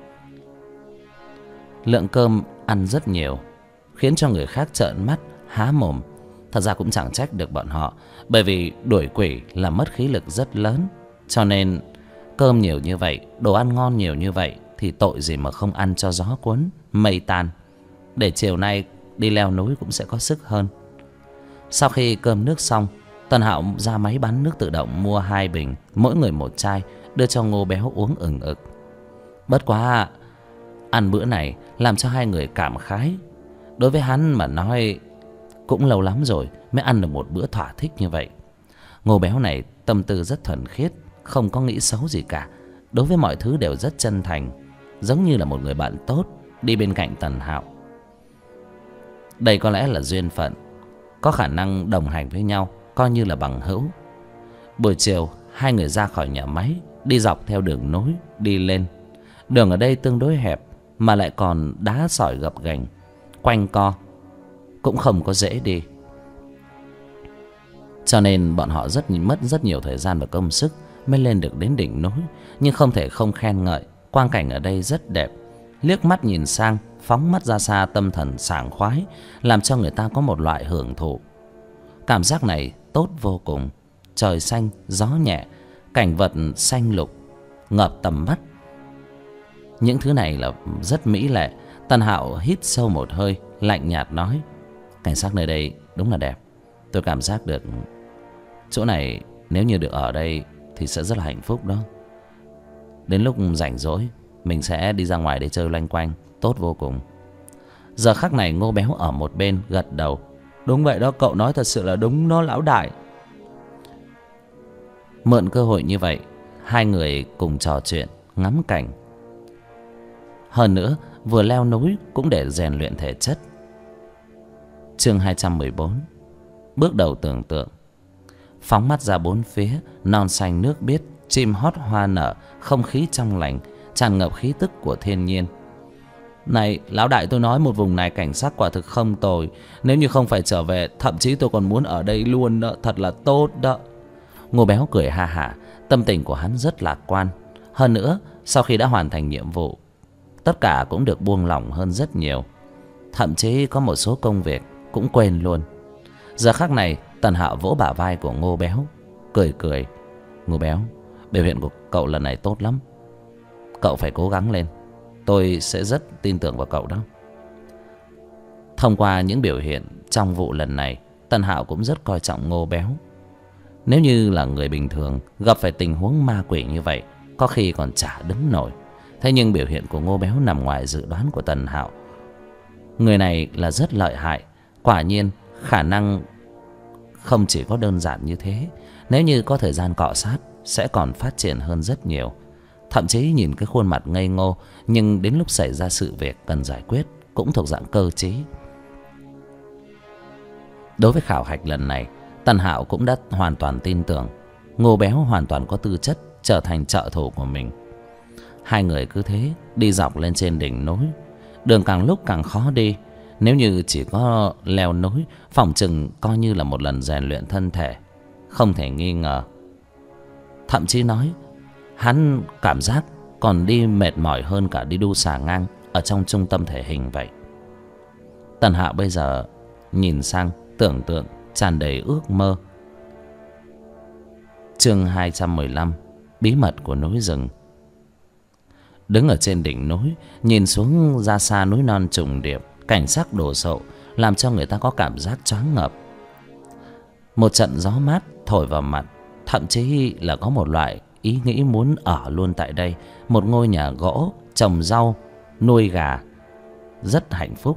lượng cơm ăn rất nhiều, khiến cho người khác trợn mắt há mồm. Thật ra cũng chẳng trách được bọn họ, bởi vì đuổi quỷ là mất khí lực rất lớn. Cho nên cơm nhiều như vậy, đồ ăn ngon nhiều như vậy thì tội gì mà không ăn cho gió cuốn mây tan, để chiều nay đi leo núi cũng sẽ có sức hơn. Sau khi cơm nước xong, Tần Hạo ra máy bán nước tự động mua 2 bình, mỗi người 1 chai, đưa cho Ngô Béo uống ừng ực. Bất quá ăn bữa này làm cho hai người cảm khái. Đối với hắn mà nói, cũng lâu lắm rồi mới ăn được một bữa thỏa thích như vậy. Ngô Béo này tâm tư rất thuần khiết, không có nghĩ xấu gì cả. Đối với mọi thứ đều rất chân thành, giống như là một người bạn tốt đi bên cạnh Tần Hạo. Đây có lẽ là duyên phận, có khả năng đồng hành với nhau, coi như là bằng hữu. Buổi chiều, hai người ra khỏi nhà máy, đi dọc theo đường núi đi lên. Đường ở đây tương đối hẹp, mà lại còn đá sỏi gập ghềnh, quanh co, cũng không có dễ đi. Cho nên bọn họ mất rất nhiều thời gian và công sức mới lên được đến đỉnh núi. Nhưng không thể không khen ngợi, quang cảnh ở đây rất đẹp. Liếc mắt nhìn sang, phóng mắt ra xa, tâm thần sảng khoái, làm cho người ta có một loại hưởng thụ. Cảm giác này tốt vô cùng. Trời xanh, gió nhẹ, cảnh vật xanh lục ngập tầm mắt. Những thứ này là rất mỹ lệ. Tần Hạo hít sâu một hơi, lạnh nhạt nói: cảnh sắc nơi đây đúng là đẹp. Tôi cảm giác được chỗ này nếu như được ở đây thì sẽ rất là hạnh phúc đó. Đến lúc rảnh rỗi mình sẽ đi ra ngoài để chơi loanh quanh, tốt vô cùng. Giờ khắc này Ngô Béo ở một bên gật đầu: đúng vậy đó, cậu nói thật sự là đúng đó lão đại. Mượn cơ hội như vậy, hai người cùng trò chuyện, ngắm cảnh. Hơn nữa, vừa leo núi cũng để rèn luyện thể chất. Chương 214: Bước đầu tưởng tượng. Phóng mắt ra bốn phía, non xanh nước biếc, chim hót hoa nở, không khí trong lành, tràn ngập khí tức của thiên nhiên. Này lão đại, tôi nói một vùng này cảnh sắc quả thực không tồi. Nếu như không phải trở về, thậm chí tôi còn muốn ở đây luôn đó, thật là tốt đó. Ngô Béo cười ha hả, tâm tình của hắn rất lạc quan. Hơn nữa, sau khi đã hoàn thành nhiệm vụ, tất cả cũng được buông lỏng hơn rất nhiều. Thậm chí có một số công việc cũng quên luôn. Giờ khắc này, Tần Hạo vỗ bả vai của Ngô Béo, cười cười: Ngô Béo, biểu hiện của cậu lần này tốt lắm. Cậu phải cố gắng lên, tôi sẽ rất tin tưởng vào cậu đó. Thông qua những biểu hiện trong vụ lần này, Tần Hạo cũng rất coi trọng Ngô Béo. Nếu như là người bình thường gặp phải tình huống ma quỷ như vậy, có khi còn chả đứng nổi. Thế nhưng biểu hiện của Ngô Béo nằm ngoài dự đoán của Tần Hạo. Người này là rất lợi hại. Quả nhiên khả năng không chỉ có đơn giản như thế. Nếu như có thời gian cọ sát, sẽ còn phát triển hơn rất nhiều. Thậm chí nhìn cái khuôn mặt ngây ngô, nhưng đến lúc xảy ra sự việc cần giải quyết cũng thuộc dạng cơ trí. Đối với khảo hạch lần này, Tần Hạo cũng đã hoàn toàn tin tưởng Ngô Béo hoàn toàn có tư chất trở thành trợ thủ của mình. Hai người cứ thế đi dọc lên trên đỉnh núi. Đường càng lúc càng khó đi. Nếu như chỉ có leo núi, phỏng chừng coi như là một lần rèn luyện thân thể, không thể nghi ngờ. Thậm chí nói hắn cảm giác còn đi mệt mỏi hơn cả đi đu xà ngang ở trong trung tâm thể hình vậy. Tần Hạo bây giờ nhìn sang tưởng tượng tràn đầy ước mơ. Chương 215: Bí mật của núi rừng. Đứng ở trên đỉnh núi, nhìn xuống ra xa núi non trùng điệp, cảnh sắc đồ sộ làm cho người ta có cảm giác choáng ngợp. Một trận gió mát thổi vào mặt, thậm chí là có một loại ý nghĩ muốn ở luôn tại đây, một ngôi nhà gỗ, trồng rau, nuôi gà, rất hạnh phúc.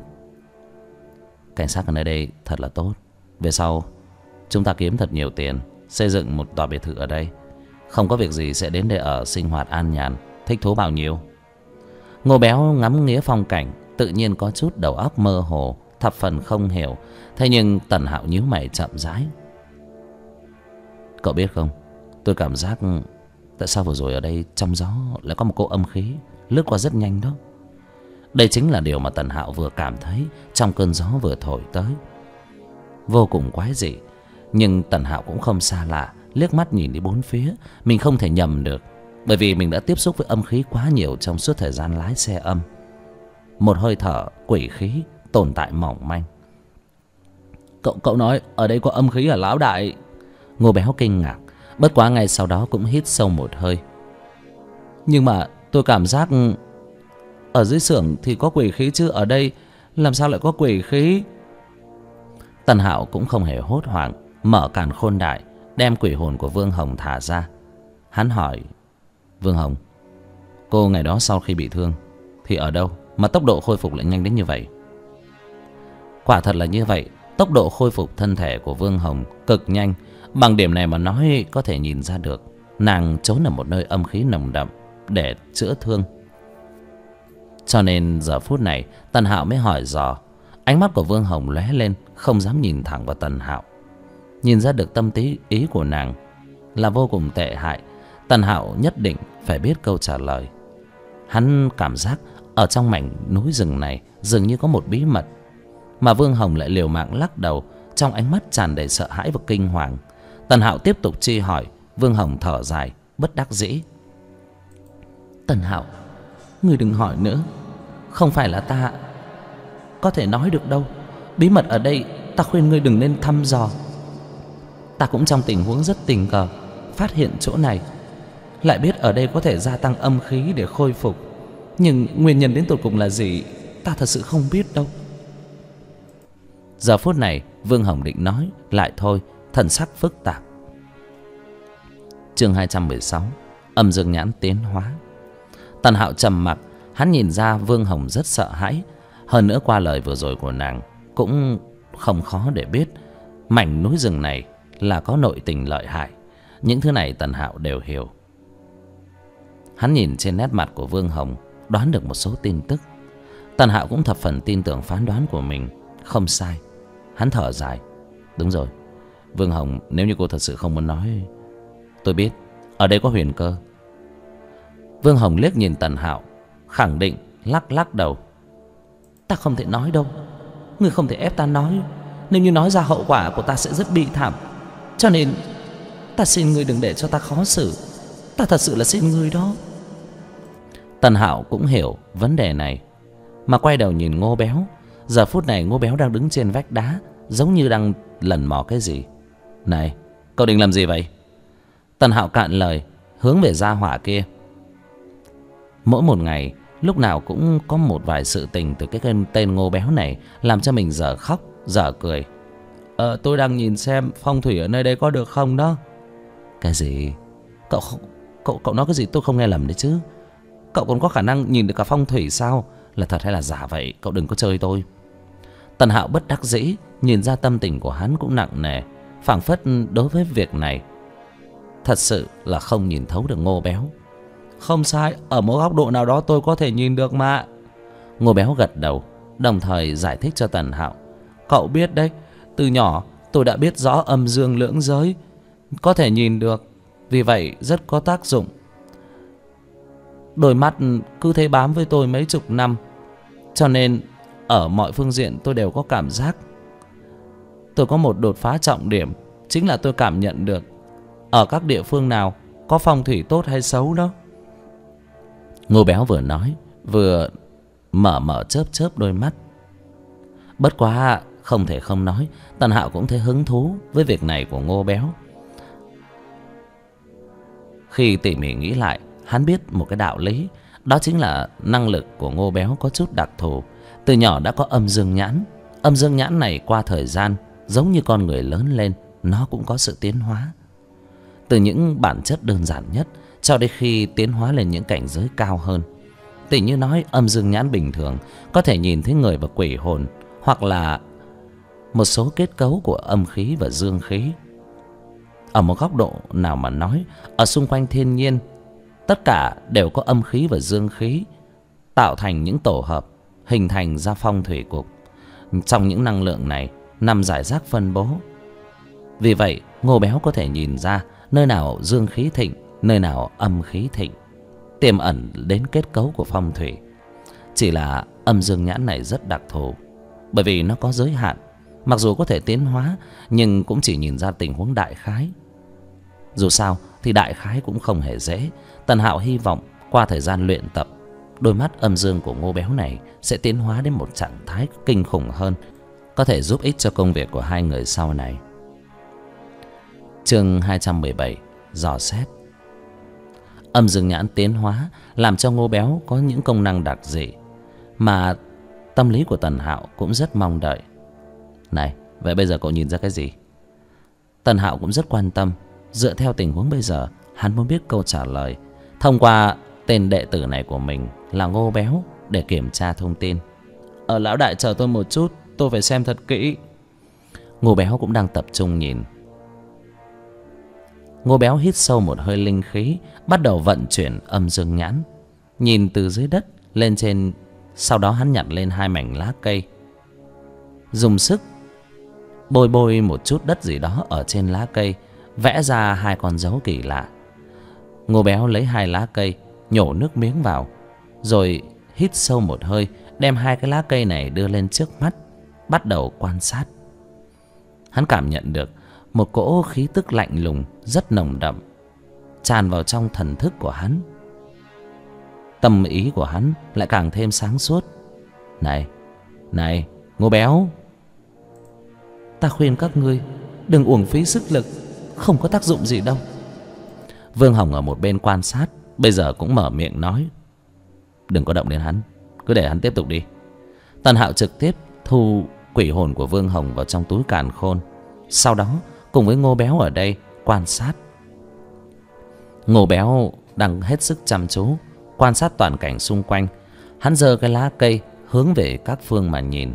Cảnh sát ở nơi đây thật là tốt. Về sau chúng ta kiếm thật nhiều tiền, xây dựng một tòa biệt thự ở đây, không có việc gì sẽ đến đây ở sinh hoạt an nhàn, thích thú bao nhiêu. Ngô Béo ngắm nghía phong cảnh, tự nhiên có chút đầu óc mơ hồ, thập phần không hiểu. Thế nhưng Tần Hạo nhíu mày chậm rãi. Cậu biết không, tôi cảm giác tại sao vừa rồi ở đây trong gió lại có một cỗ âm khí lướt qua rất nhanh đó. Đây chính là điều mà Tần Hạo vừa cảm thấy trong cơn gió vừa thổi tới. Vô cùng quái dị. Nhưng Tần Hạo cũng không xa lạ, liếc mắt nhìn đi bốn phía. Mình không thể nhầm được, bởi vì mình đã tiếp xúc với âm khí quá nhiều trong suốt thời gian lái xe âm. Một hơi thở quỷ khí tồn tại mỏng manh. Cậu nói ở đây có âm khí à lão đại? Ngô Béo kinh ngạc, bất quá ngay sau đó cũng hít sâu một hơi. Nhưng mà tôi cảm giác ở dưới xưởng thì có quỷ khí chứ ở đây làm sao lại có quỷ khí? Tần Hạo cũng không hề hốt hoảng, mở càn khôn đại, đem quỷ hồn của Vương Hồng thả ra. Hắn hỏi: Vương Hồng, cô ngày đó sau khi bị thương thì ở đâu mà tốc độ khôi phục lại nhanh đến như vậy? Quả thật là như vậy, tốc độ khôi phục thân thể của Vương Hồng cực nhanh. Bằng điểm này mà nói có thể nhìn ra được nàng trốn ở một nơi âm khí nồng đậm để chữa thương. Cho nên giờ phút này Tần Hạo mới hỏi dò. Ánh mắt của Vương Hồng lóe lên, không dám nhìn thẳng vào Tần Hạo. Nhìn ra được tâm ý của nàng là vô cùng tệ hại. Tần Hạo nhất định phải biết câu trả lời. Hắn cảm giác ở trong mảnh núi rừng này dường như có một bí mật, mà Vương Hồng lại liều mạng lắc đầu, trong ánh mắt tràn đầy sợ hãi và kinh hoàng. Tần Hạo tiếp tục truy hỏi. Vương Hồng thở dài bất đắc dĩ. Tần Hạo, ngươi đừng hỏi nữa. Không phải là ta có thể nói được đâu. Bí mật ở đây ta khuyên ngươi đừng nên thăm dò. Ta cũng trong tình huống rất tình cờ phát hiện chỗ này, lại biết ở đây có thể gia tăng âm khí để khôi phục, nhưng nguyên nhân đến tột cùng là gì ta thật sự không biết đâu. Giờ phút này Vương Hồng định nói lại thôi, thần sắc phức tạp. Chương 216: Âm dương nhãn tiến hóa. Tần Hạo trầm mặc, hắn nhìn ra Vương Hồng rất sợ hãi. Hơn nữa qua lời vừa rồi của nàng cũng không khó để biết mảnh núi rừng này là có nội tình lợi hại. Những thứ này Tần Hạo đều hiểu. Hắn nhìn trên nét mặt của Vương Hồng, đoán được một số tin tức. Tần Hạo cũng thập phần tin tưởng phán đoán của mình, không sai. Hắn thở dài. Đúng rồi, Vương Hồng, nếu như cô thật sự không muốn nói, tôi biết ở đây có huyền cơ. Vương Hồng liếc nhìn Tần Hạo, khẳng định lắc đầu. Ta không thể nói đâu. Ngươi không thể ép ta nói. Nếu như nói ra hậu quả của ta sẽ rất bi thảm. Cho nên ta xin ngươi đừng để cho ta khó xử. Ta thật sự là xin ngươi đó. Tần Hạo cũng hiểu vấn đề này, mà quay đầu nhìn Ngô Béo. Giờ phút này Ngô Béo đang đứng trên vách đá, giống như đang lần mò cái gì. Này, cậu định làm gì vậy? Tần Hạo cạn lời, hướng về gia hỏa kia. Mỗi một ngày lúc nào cũng có một vài sự tình từ cái tên Ngô Béo này làm cho mình dở khóc dở cười. Tôi đang nhìn xem phong thủy ở nơi đây có được không đó. Cái gì? Cậu nói cái gì tôi không nghe lầm đấy chứ? Cậu còn có khả năng nhìn được cả phong thủy sao? Là thật hay là giả vậy? Cậu đừng có chơi tôi. Tần Hạo bất đắc dĩ, nhìn ra tâm tình của hắn cũng nặng nề, phảng phất đối với việc này thật sự là không nhìn thấu được Ngô Béo. Không sai, ở một góc độ nào đó tôi có thể nhìn được mà. Ngô Béo gật đầu, đồng thời giải thích cho Tần Hạo. Cậu biết đấy, từ nhỏ tôi đã biết rõ âm dương lưỡng giới, có thể nhìn được, vì vậy rất có tác dụng. Đôi mắt cứ thế bám với tôi mấy chục năm, cho nên ở mọi phương diện tôi đều có cảm giác. Tôi có một đột phá trọng điểm, chính là tôi cảm nhận được ở các địa phương nào có phong thủy tốt hay xấu đó. Ngô Béo vừa nói vừa mở chớp đôi mắt. Bất quá không thể không nói, Tần Hạo cũng thấy hứng thú với việc này của Ngô Béo. Khi tỉ mỉ nghĩ lại, hắn biết một cái đạo lý, đó chính là năng lực của Ngô Béo có chút đặc thù. Từ nhỏ đã có âm dương nhãn. Âm dương nhãn này qua thời gian, giống như con người lớn lên, nó cũng có sự tiến hóa. Từ những bản chất đơn giản nhất cho đến khi tiến hóa lên những cảnh giới cao hơn. Tỉ như nói âm dương nhãn bình thường có thể nhìn thấy người và quỷ hồn, hoặc là một số kết cấu của âm khí và dương khí. Ở một góc độ nào mà nói, ở xung quanh thiên nhiên tất cả đều có âm khí và dương khí tạo thành những tổ hợp, hình thành ra phong thủy cục. Trong những năng lượng này nằm rải rác phân bố. Vì vậy Ngô Béo có thể nhìn ra nơi nào dương khí thịnh, nơi nào âm khí thịnh, tiềm ẩn đến kết cấu của phong thủy. Chỉ là âm dương nhãn này rất đặc thù, bởi vì nó có giới hạn. Mặc dù có thể tiến hóa, nhưng cũng chỉ nhìn ra tình huống đại khái. Dù sao thì đại khái cũng không hề dễ. Tần Hạo hy vọng qua thời gian luyện tập, đôi mắt âm dương của Ngô Béo này sẽ tiến hóa đến một trạng thái kinh khủng hơn, có thể giúp ích cho công việc của hai người sau này. Chương 217: Dò xét. Âm dương nhãn tiến hóa làm cho Ngô Béo có những công năng đặc dị mà tâm lý của Tần Hạo cũng rất mong đợi. Này, vậy bây giờ cậu nhìn ra cái gì? Tần Hạo cũng rất quan tâm. Dựa theo tình huống bây giờ, hắn muốn biết câu trả lời thông qua tên đệ tử này của mình là Ngô Béo để kiểm tra thông tin. Lão đại chờ tôi một chút, tôi phải xem thật kỹ. Ngô Béo cũng đang tập trung nhìn. Ngô Béo hít sâu một hơi linh khí, bắt đầu vận chuyển âm dương nhãn, nhìn từ dưới đất lên trên. Sau đó hắn nhặt lên 2 mảnh lá cây, dùng sức bôi một chút đất gì đó ở trên lá cây, vẽ ra 2 con dấu kỳ lạ. Ngô Béo lấy 2 lá cây, nhổ nước miếng vào, rồi hít sâu một hơi, đem 2 cái lá cây này đưa lên trước mắt, bắt đầu quan sát. Hắn cảm nhận được một cỗ khí tức lạnh lùng rất nồng đậm tràn vào trong thần thức của hắn. Tâm ý của hắn lại càng thêm sáng suốt. Này, Ngô Béo, ta khuyên các ngươi đừng uổng phí sức lực, không có tác dụng gì đâu. Vương Hồng ở một bên quan sát, bây giờ cũng mở miệng nói: đừng có động đến hắn, cứ để hắn tiếp tục đi. Tần Hạo trực tiếp thu quỷ hồn của Vương Hồng vào trong túi càn khôn, sau đó cùng với Ngô Béo ở đây quan sát. Ngô Béo đang hết sức chăm chú quan sát toàn cảnh xung quanh. Hắn giơ cái lá cây hướng về các phương mà nhìn.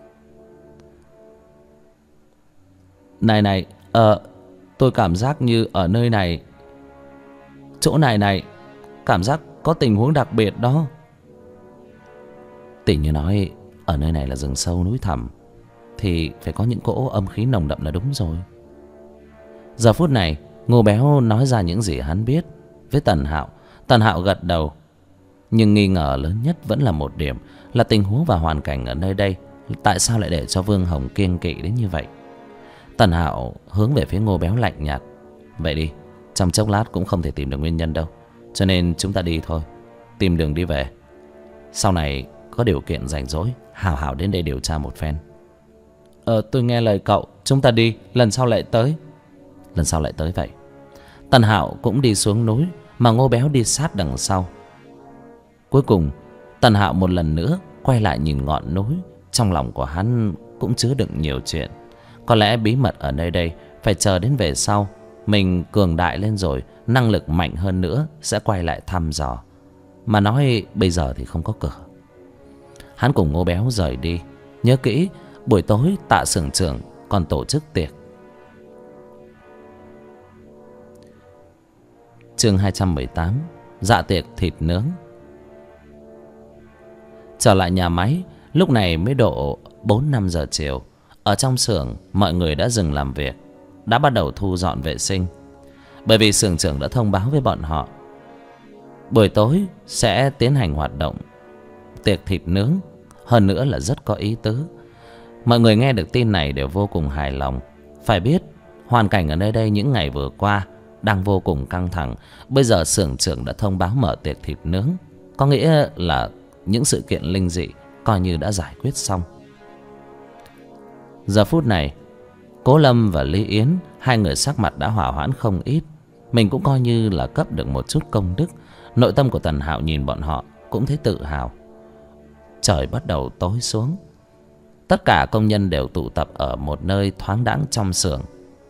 Này, tôi cảm giác như ở nơi này, chỗ này cảm giác có tình huống đặc biệt đó. Tỉ như nói ở nơi này là rừng sâu núi thẳm, thì phải có những cỗ âm khí nồng đậm là đúng rồi. Giờ phút này Ngô Béo nói ra những gì hắn biết với Tần Hạo. Tần Hạo gật đầu, nhưng nghi ngờ lớn nhất vẫn là một điểm, là tình huống và hoàn cảnh ở nơi đây tại sao lại để cho Vương Hồng kiêng kỵ đến như vậy. Tần Hạo hướng về phía Ngô Béo lạnh nhạt: vậy đi, trong chốc lát cũng không thể tìm được nguyên nhân đâu, cho nên chúng ta đi thôi, tìm đường đi về. Sau này có điều kiện rảnh rỗi, hào hào đến đây điều tra một phen. Tôi nghe lời cậu, chúng ta đi, lần sau lại tới. Lần sau lại tới vậy. Tần Hạo cũng đi xuống núi, mà Ngô Béo đi sát đằng sau. Cuối cùng Tần Hạo một lần nữa quay lại nhìn ngọn núi. Trong lòng của hắn cũng chứa đựng nhiều chuyện. Có lẽ bí mật ở nơi đây phải chờ đến về sau mình cường đại lên rồi, năng lực mạnh hơn nữa sẽ quay lại thăm dò. Mà nói bây giờ thì không có cửa. Hắn cùng Ngô Béo rời đi. Nhớ kỹ, buổi tối Tạ xưởng trưởng còn tổ chức tiệc. Chương 218: Dạ tiệc thịt nướng. Trở lại nhà máy, lúc này mới độ 4-5 giờ chiều. Ở trong xưởng, mọi người đã dừng làm việc, đã bắt đầu thu dọn vệ sinh. Bởi vì xưởng trưởng đã thông báo với bọn họ Buổi tối sẽ tiến hành hoạt động tiệc thịt nướng, hơn nữa là rất có ý tứ. Mọi người nghe được tin này đều vô cùng hài lòng. Phải biết hoàn cảnh ở nơi đây những ngày vừa qua đang vô cùng căng thẳng. Bây giờ xưởng trưởng đã thông báo mở tiệc thịt nướng, có nghĩa là những sự kiện linh dị coi như đã giải quyết xong. Giờ phút này Cố Lâm và Lý Yến, hai người sắc mặt đã hỏa hoãn không ít. Mình cũng coi như là cấp được một chút công đức. Nội tâm của Tần Hạo nhìn bọn họ cũng thấy tự hào. Trời bắt đầu tối xuống. Tất cả công nhân đều tụ tập ở một nơi thoáng đãng trong xưởng.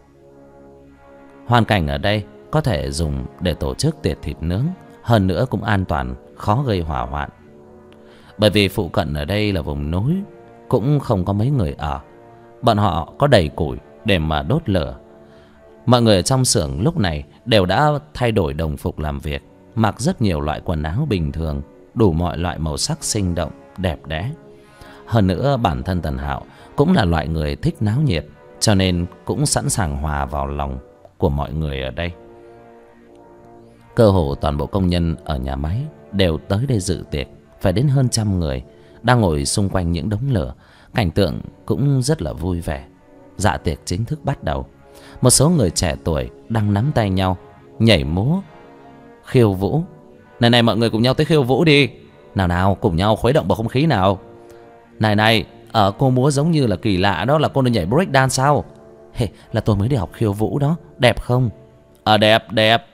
Hoàn cảnh ở đây có thể dùng để tổ chức tiệc thịt nướng, hơn nữa cũng an toàn, khó gây hỏa hoạn. Bởi vì phụ cận ở đây là vùng núi, cũng không có mấy người ở. Bọn họ có đầy củi để mà đốt lửa. Mọi người ở trong xưởng lúc này đều đã thay đổi đồng phục làm việc, mặc rất nhiều loại quần áo bình thường, đủ mọi loại màu sắc sinh động, đẹp đẽ. Hơn nữa bản thân Tần Hạo cũng là loại người thích náo nhiệt, cho nên cũng sẵn sàng hòa vào lòng của mọi người ở đây. Cơ hồ toàn bộ công nhân ở nhà máy đều tới đây dự tiệc, phải đến hơn 100 người, đang ngồi xung quanh những đống lửa. Cảnh tượng cũng rất là vui vẻ. Dạ tiệc chính thức bắt đầu. Một số người trẻ tuổi đang nắm tay nhau, nhảy múa, khiêu vũ. Này mọi người cùng nhau tới khiêu vũ đi. Nào cùng nhau khuấy động bầu không khí nào. Này ở cô múa giống như là kỳ lạ đó, là cô đang nhảy break dance sao? Là tôi mới đi học khiêu vũ đó. Đẹp không? Đẹp.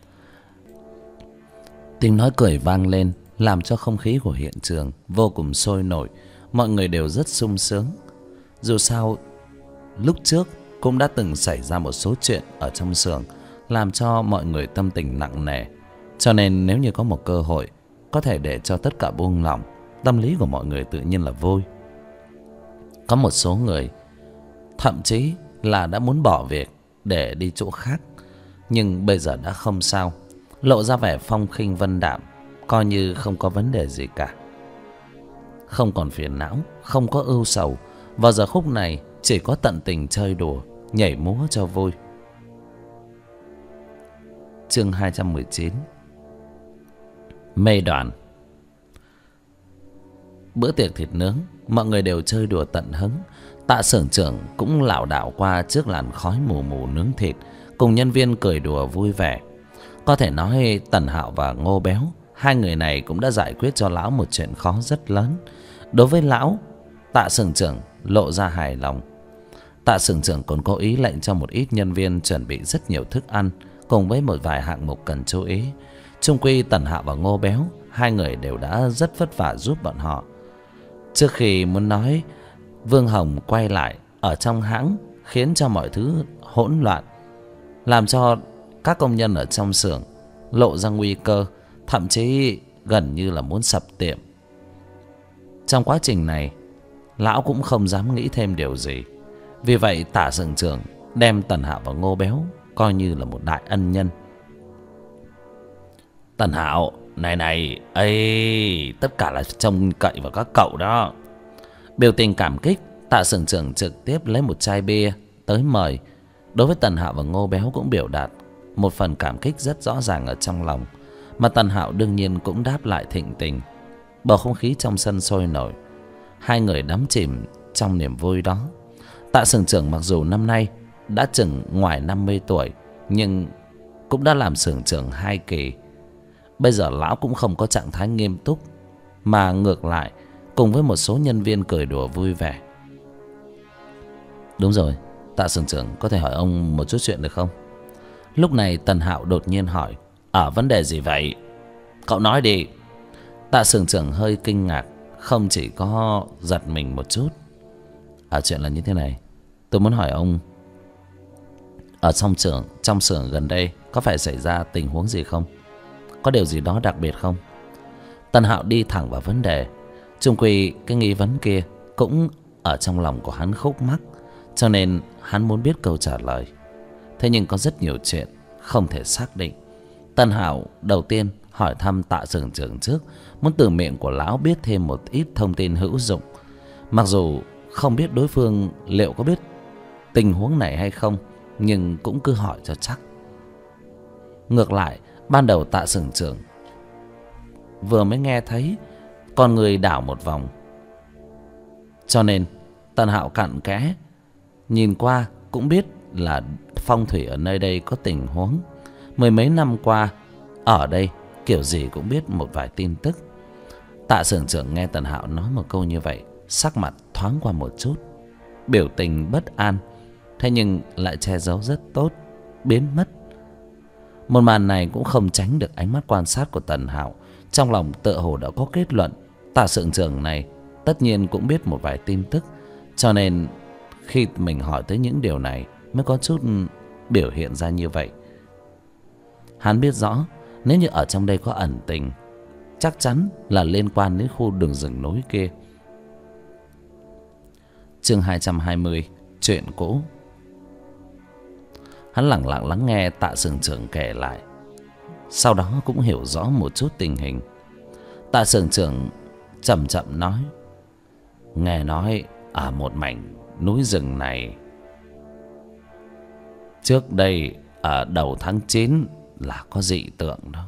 Tiếng nói cười vang lên, làm cho không khí của hiện trường vô cùng sôi nổi. Mọi người đều rất sung sướng. Dù sao lúc trước cũng đã từng xảy ra một số chuyện ở trong xưởng, làm cho mọi người tâm tình nặng nề. Cho nên nếu như có một cơ hội có thể để cho tất cả buông lỏng, tâm lý của mọi người tự nhiên là vui. Có một số người thậm chí là đã muốn bỏ việc để đi chỗ khác, nhưng bây giờ đã không sao, lộ ra vẻ phong khinh vân đạm, coi như không có vấn đề gì cả. Không còn phiền não, không có ưu sầu. Vào giờ khúc này chỉ có tận tình chơi đùa, nhảy múa cho vui. Chương 219. Mê đoàn. Bữa tiệc thịt nướng, mọi người đều chơi đùa tận hứng. Tạ xưởng trưởng cũng lảo đảo qua trước làn khói mù mù nướng thịt, cùng nhân viên cười đùa vui vẻ. Có thể nói Tần Hạo và Ngô Béo, hai người này cũng đã giải quyết cho lão một chuyện khó rất lớn. Đối với lão, Tạ xưởng trưởng lộ ra hài lòng. Tạ xưởng trưởng còn có ý lệnh cho một ít nhân viên chuẩn bị rất nhiều thức ăn, cùng với một vài hạng mục cần chú ý. Chung quy Tần Hạo và Ngô Béo, hai người đều đã rất vất vả giúp bọn họ. Trước khi muốn nói, Vương Hồng quay lại ở trong hãng, khiến cho mọi thứ hỗn loạn, làm cho các công nhân ở trong xưởng lộ ra nguy cơ, thậm chí gần như là muốn sập tiệm. Trong quá trình này, lão cũng không dám nghĩ thêm điều gì. Vì vậy Tạ xưởng trưởng đem Tần Hạo và Ngô Béo coi như là một đại ân nhân. Tần Hạo, này ấy, tất cả là trông cậy vào các cậu đó. Biểu tình cảm kích, Tạ xưởng trưởng trực tiếp lấy một chai bia tới mời. Đối với Tần Hạo và Ngô Béo cũng biểu đạt một phần cảm kích rất rõ ràng ở trong lòng, mà Tần Hạo đương nhiên cũng đáp lại thịnh tình. Bầu không khí trong sân sôi nổi, hai người đắm chìm trong niềm vui đó. Tạ xưởng trưởng mặc dù năm nay đã chừng ngoài 50 tuổi, nhưng cũng đã làm xưởng trưởng 2 kỳ. Bây giờ lão cũng không có trạng thái nghiêm túc, mà ngược lại cùng với một số nhân viên cười đùa vui vẻ. Đúng rồi, Tạ xưởng trưởng, có thể hỏi ông một chút chuyện được không? Lúc này Tần Hạo đột nhiên hỏi. Vấn đề gì vậy? Cậu nói đi. Tạ xưởng trưởng hơi kinh ngạc, không chỉ có giật mình một chút. Chuyện là như thế này, tôi muốn hỏi ông, ở trong xưởng gần đây có phải xảy ra tình huống gì không? Có điều gì đó đặc biệt không? Tần Hạo đi thẳng vào vấn đề. Chung quy cái nghi vấn kia cũng ở trong lòng của hắn khúc mắc, cho nên hắn muốn biết câu trả lời. Thế nhưng có rất nhiều chuyện không thể xác định. Tần Hạo đầu tiên hỏi thăm Tạ xưởng trưởng trước, muốn từ miệng của lão biết thêm một ít thông tin hữu dụng. Mặc dù không biết đối phương liệu có biết tình huống này hay không, nhưng cũng cứ hỏi cho chắc. Ngược lại, ban đầu Tạ xưởng trưởng vừa mới nghe thấy con người đảo một vòng, cho nên Tần Hạo cặn kẽ nhìn qua cũng biết là phong thủy ở nơi đây có tình huống. Mười mấy năm qua ở đây kiểu gì cũng biết một vài tin tức. Tạ xưởng trưởng nghe Tần Hạo nói một câu như vậy, sắc mặt thoáng qua một chút biểu tình bất an, thế nhưng lại che giấu rất tốt, biến mất. Một màn này cũng không tránh được ánh mắt quan sát của Tần Hạo. Trong lòng tựa hồ đã có kết luận, Tạ xưởng trưởng này tất nhiên cũng biết một vài tin tức, cho nên khi mình hỏi tới những điều này mới có chút biểu hiện ra như vậy. Hắn biết rõ nếu như ở trong đây có ẩn tình, chắc chắn là liên quan đến khu đường rừng núi kia. Chương 220, chuyện cũ. Hắn lặng lặng lắng nghe Tạ xưởng trưởng kể lại, sau đó cũng hiểu rõ một chút tình hình. Tạ xưởng trưởng chậm chậm nói: nghe nói ở một mảnh núi rừng này, trước đây ở đầu tháng 9 là có dị tượng đó.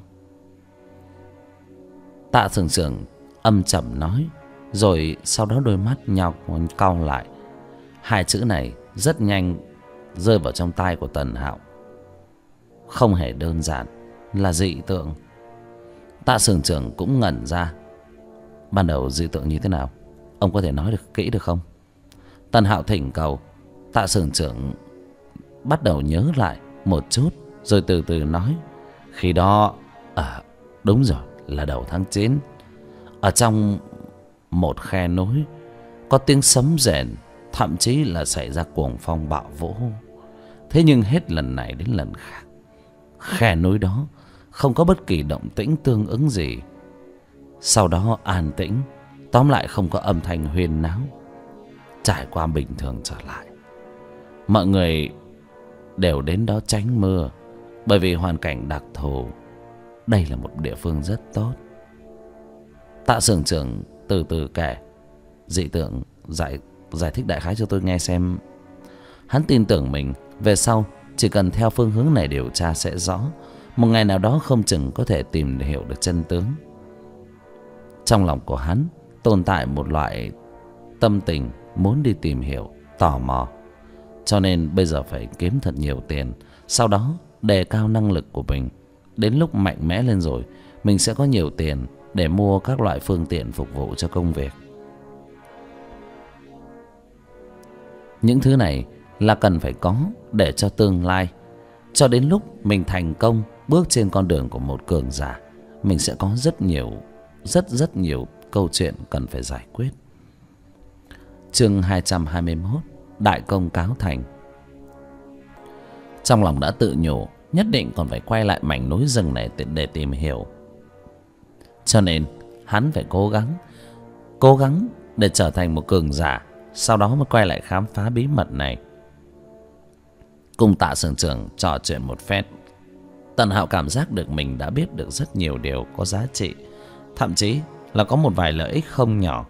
Tạ xưởng trưởng âm trầm nói, rồi sau đó đôi mắt nhao cau lại. Hai chữ này rất nhanh rơi vào trong tai của Tần Hạo. Không hề đơn giản là dị tượng. Tạ xưởng trưởng cũng ngẩn ra. Ban đầu dị tượng như thế nào, ông có thể nói được kỹ được không? Tần Hạo thỉnh cầu. Tạ xưởng trưởng bắt đầu nhớ lại một chút, rồi từ từ nói: khi đó đúng rồi, là đầu tháng 9, ở trong một khe núi có tiếng sấm rền, thậm chí là xảy ra cuồng phong bạo vũ. Thế nhưng hết lần này đến lần khác, khe núi đó không có bất kỳ động tĩnh tương ứng gì. Sau đó an tĩnh, tóm lại không có âm thanh huyên náo, trải qua bình thường trở lại. Mọi người đều đến đó tránh mưa, bởi vì hoàn cảnh đặc thù. Đây là một địa phương rất tốt. Tạ xưởng trưởng từ từ kể dị tượng, giải thích đại khái cho tôi nghe xem. Hắn tin tưởng mình về sau chỉ cần theo phương hướng này điều tra sẽ rõ. Một ngày nào đó không chừng có thể tìm hiểu được chân tướng. Trong lòng của hắn tồn tại một loại tâm tình muốn đi tìm hiểu, tò mò. Cho nên bây giờ phải kiếm thật nhiều tiền, sau đó đề cao năng lực của mình. Đến lúc mạnh mẽ lên rồi, mình sẽ có nhiều tiền để mua các loại phương tiện phục vụ cho công việc. Những thứ này là cần phải có để cho tương lai, cho đến lúc mình thành công bước trên con đường của một cường giả, mình sẽ có rất nhiều câu chuyện cần phải giải quyết. Chương 221, đại công cáo thành. Trong lòng đã tự nhủ nhất định còn phải quay lại mảnh núi rừng này để tìm hiểu. Cho nên hắn phải cố gắng để trở thành một cường giả, sau đó mới quay lại khám phá bí mật này. Cùng Tạ xưởng trưởng trò chuyện một phen, Tần Hạo cảm giác được mình đã biết được rất nhiều điều có giá trị, thậm chí là có một vài lợi ích không nhỏ.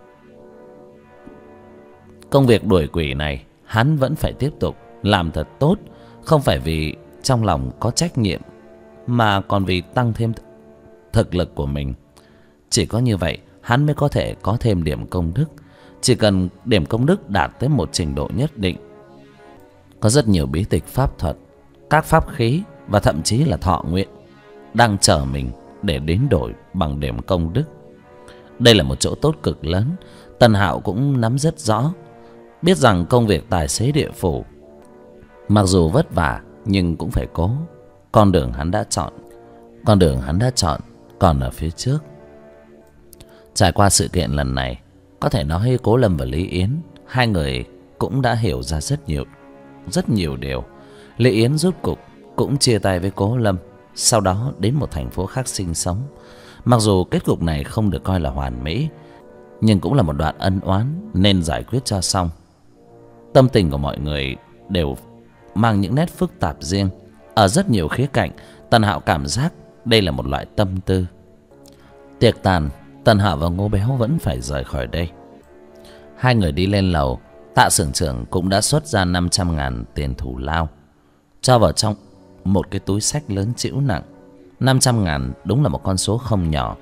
Công việc đuổi quỷ này hắn vẫn phải tiếp tục làm thật tốt, không phải vì trong lòng có trách nhiệm, mà còn vì tăng thêm thực lực của mình. Chỉ có như vậy hắn mới có thể có thêm điểm công đức. Chỉ cần điểm công đức đạt tới một trình độ nhất định, có rất nhiều bí tịch pháp thuật, các pháp khí và thậm chí là thọ nguyện đang chờ mình để đến đổi bằng điểm công đức. Đây là một chỗ tốt cực lớn. Tần Hạo cũng nắm rất rõ, biết rằng công việc tài xế địa phủ mặc dù vất vả nhưng cũng phải cố. Con đường hắn đã chọn còn ở phía trước. Trải qua sự kiện lần này, có thể nói Cố Lâm và Lý Yến, hai người cũng đã hiểu ra rất nhiều điều. Lý Yến rốt cục cũng chia tay với Cố Lâm, sau đó đến một thành phố khác sinh sống. Mặc dù kết cục này không được coi là hoàn mỹ, nhưng cũng là một đoạn ân oán nên giải quyết cho xong. Tâm tình của mọi người đều mang những nét phức tạp riêng. Ở rất nhiều khía cạnh, Tần Hạo cảm giác đây là một loại tâm tư. Tiệc tàn, Tần Hạo và Ngô Béo vẫn phải rời khỏi đây. Hai người đi lên lầu, Tạ xưởng trưởng cũng đã xuất ra 500.000 tiền thù lao, cho vào trong một cái túi xách lớn trĩu nặng. 500.000 đúng là một con số không nhỏ.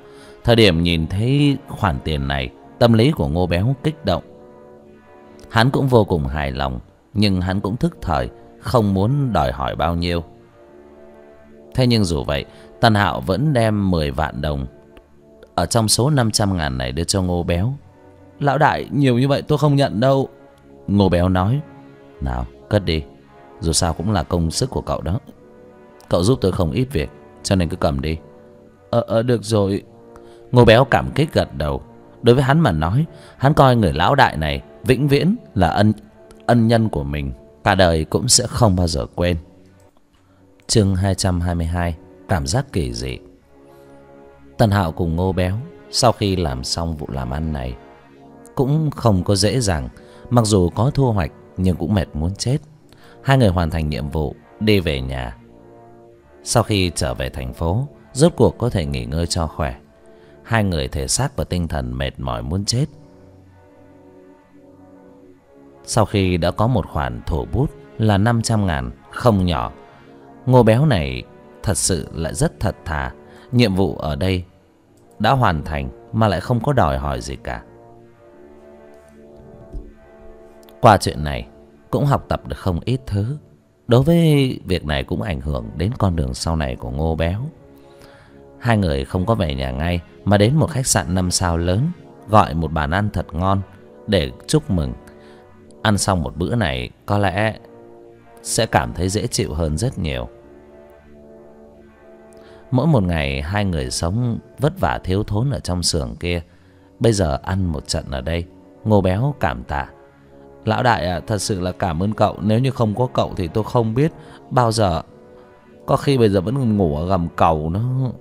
Thời điểm nhìn thấy khoản tiền này, tâm lý của Ngô Béo kích động. Hắn cũng vô cùng hài lòng, nhưng hắn cũng thức thời, không muốn đòi hỏi bao nhiêu. Thế nhưng dù vậy, Tần Hạo vẫn đem 10 vạn đồng ở trong số 500.000 này đưa cho Ngô Béo. Lão đại, nhiều như vậy tôi không nhận đâu. Ngô Béo nói, nào cất đi, dù sao cũng là công sức của cậu đó. Cậu giúp tôi không ít việc, cho nên cứ cầm đi. Được rồi. Ngô Béo cảm kích gật đầu. Đối với hắn mà nói, hắn coi người lão đại này vĩnh viễn là ân nhân của mình, cả đời cũng sẽ không bao giờ quên. Chương 222, cảm giác kỳ dị. Tần Hạo cùng Ngô Béo sau khi làm xong vụ làm ăn này cũng không có dễ dàng. Mặc dù có thu hoạch nhưng cũng mệt muốn chết. Hai người hoàn thành nhiệm vụ, đi về nhà. Sau khi trở về thành phố, rốt cuộc có thể nghỉ ngơi cho khỏe. Hai người thể xác và tinh thần mệt mỏi muốn chết. Sau khi đã có một khoản thổ bút là 500.000, không nhỏ, Ngô Béo này thật sự lại rất thật thà. Nhiệm vụ ở đây đã hoàn thành mà lại không có đòi hỏi gì cả. Qua chuyện này cũng học tập được không ít thứ. Đối với việc này cũng ảnh hưởng đến con đường sau này của Ngô Béo. Hai người không có về nhà ngay mà đến một khách sạn 5 sao lớn, gọi một bàn ăn thật ngon để chúc mừng. Ăn xong một bữa này có lẽ sẽ cảm thấy dễ chịu hơn rất nhiều. Mỗi một ngày hai người sống vất vả thiếu thốn ở trong xưởng kia, bây giờ ăn một trận ở đây. Ngô Béo cảm tạ, lão đại à, thật sự là cảm ơn cậu. Nếu như không có cậu thì tôi không biết bao giờ, có khi bây giờ vẫn còn ngủ ở gầm cầu nữa.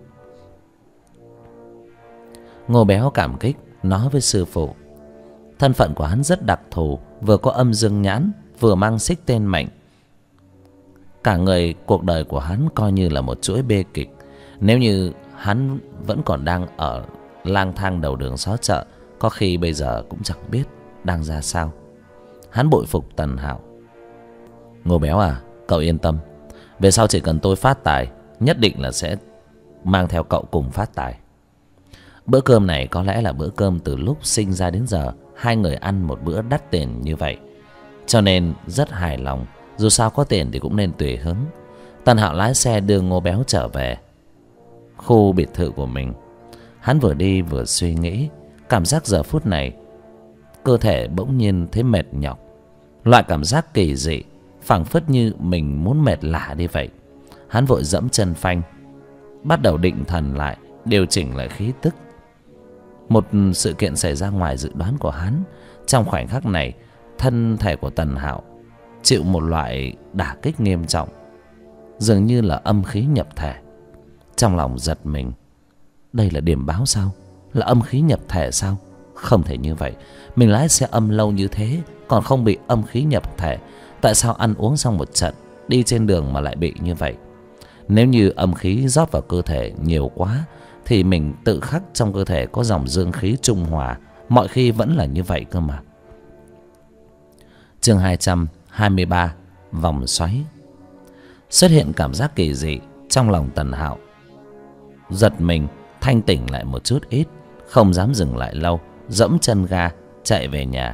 Ngô Béo cảm kích nói với sư phụ, thân phận của hắn rất đặc thù, vừa có âm dương nhãn, vừa mang xích tên mệnh. Cả người cuộc đời của hắn coi như là một chuỗi bê kịch. Nếu như hắn vẫn còn đang ở lang thang đầu đường xó chợ, có khi bây giờ cũng chẳng biết đang ra sao. Hắn bội phục Tần Hạo. Ngô Béo à, cậu yên tâm, về sau chỉ cần tôi phát tài, nhất định là sẽ mang theo cậu cùng phát tài. Bữa cơm này có lẽ là bữa cơm từ lúc sinh ra đến giờ hai người ăn một bữa đắt tiền như vậy, cho nên rất hài lòng. Dù sao có tiền thì cũng nên tùy hứng. Tần Hạo lái xe đưa Ngô Béo trở về khu biệt thự của mình. Hắn vừa đi vừa suy nghĩ. Cảm giác giờ phút này cơ thể bỗng nhiên thấy mệt nhọc. Loại cảm giác kỳ dị, phảng phất như mình muốn mệt lả đi vậy. Hắn vội dẫm chân phanh, bắt đầu định thần lại, điều chỉnh lại khí tức. Một sự kiện xảy ra ngoài dự đoán của hắn. Trong khoảnh khắc này, thân thể của Tần Hạo chịu một loại đả kích nghiêm trọng, dường như là âm khí nhập thể. Trong lòng giật mình, đây là điểm báo sao? Là âm khí nhập thể sao? Không thể như vậy. Mình lái xe âm lâu như thế còn không bị âm khí nhập thể, tại sao ăn uống xong một trận đi trên đường mà lại bị như vậy? Nếu như âm khí rót vào cơ thể nhiều quá thì mình tự khắc trong cơ thể có dòng dương khí trung hòa, mọi khi vẫn là như vậy cơ mà. Chương 223, vòng xoáy. Xuất hiện cảm giác kỳ dị trong lòng Tần Hạo. Giật mình, thanh tỉnh lại một chút ít, không dám dừng lại lâu, dẫm chân ga chạy về nhà.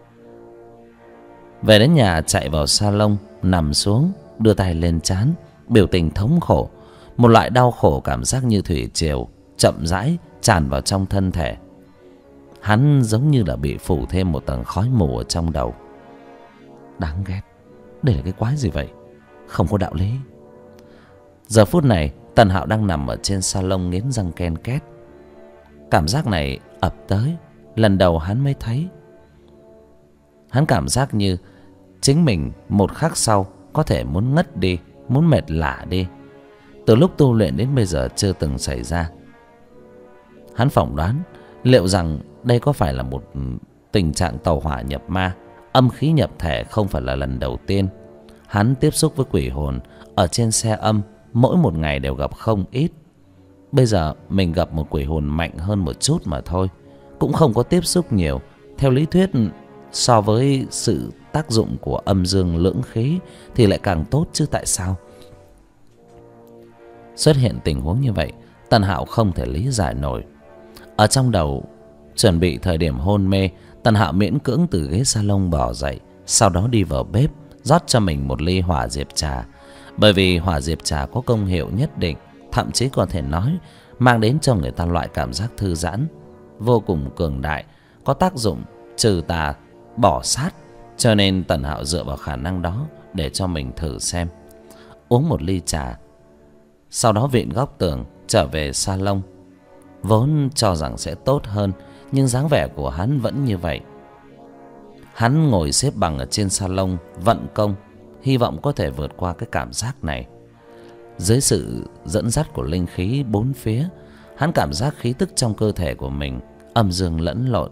Về đến nhà, chạy vào salon, nằm xuống, đưa tay lên trán, biểu tình thống khổ. Một loại đau khổ cảm giác như thủy triều chậm rãi tràn vào trong thân thể. Hắn giống như là bị phủ thêm một tầng khói mù ở trong đầu. Đáng ghét, đây là cái quái gì vậy? Không có đạo lý. Giờ phút này Tần Hạo đang nằm ở trên salon nghiến răng ken két. Cảm giác này ập tới, lần đầu hắn mới thấy. Hắn cảm giác như chính mình một khắc sau có thể muốn ngất đi, muốn mệt lả đi. Từ lúc tu luyện đến bây giờ chưa từng xảy ra. Hắn phỏng đoán liệu rằng đây có phải là một tình trạng tàu hỏa nhập ma, âm khí nhập thể không phải là lần đầu tiên. Hắn tiếp xúc với quỷ hồn ở trên xe âm, mỗi một ngày đều gặp không ít. Bây giờ mình gặp một quỷ hồn mạnh hơn một chút mà thôi, cũng không có tiếp xúc nhiều. Theo lý thuyết, so với sự tác dụng của âm dương lưỡng khí thì lại càng tốt chứ tại sao? Xuất hiện tình huống như vậy, Tần Hạo không thể lý giải nổi. Ở trong đầu chuẩn bị thời điểm hôn mê, Tần Hạo miễn cưỡng từ ghế salon bò dậy, sau đó đi vào bếp rót cho mình một ly hỏa diệp trà. Bởi vì hỏa diệp trà có công hiệu nhất định, thậm chí có thể nói mang đến cho người ta loại cảm giác thư giãn vô cùng cường đại, có tác dụng trừ tà bỏ sát. Cho nên Tần Hạo dựa vào khả năng đó để cho mình thử xem. Uống một ly trà, sau đó vịn góc tường trở về salon. Vốn cho rằng sẽ tốt hơn, nhưng dáng vẻ của hắn vẫn như vậy. Hắn ngồi xếp bằng ở trên salon vận công, hy vọng có thể vượt qua cái cảm giác này. Dưới sự dẫn dắt của linh khí bốn phía, hắn cảm giác khí tức trong cơ thể của mình âm dương lẫn lộn,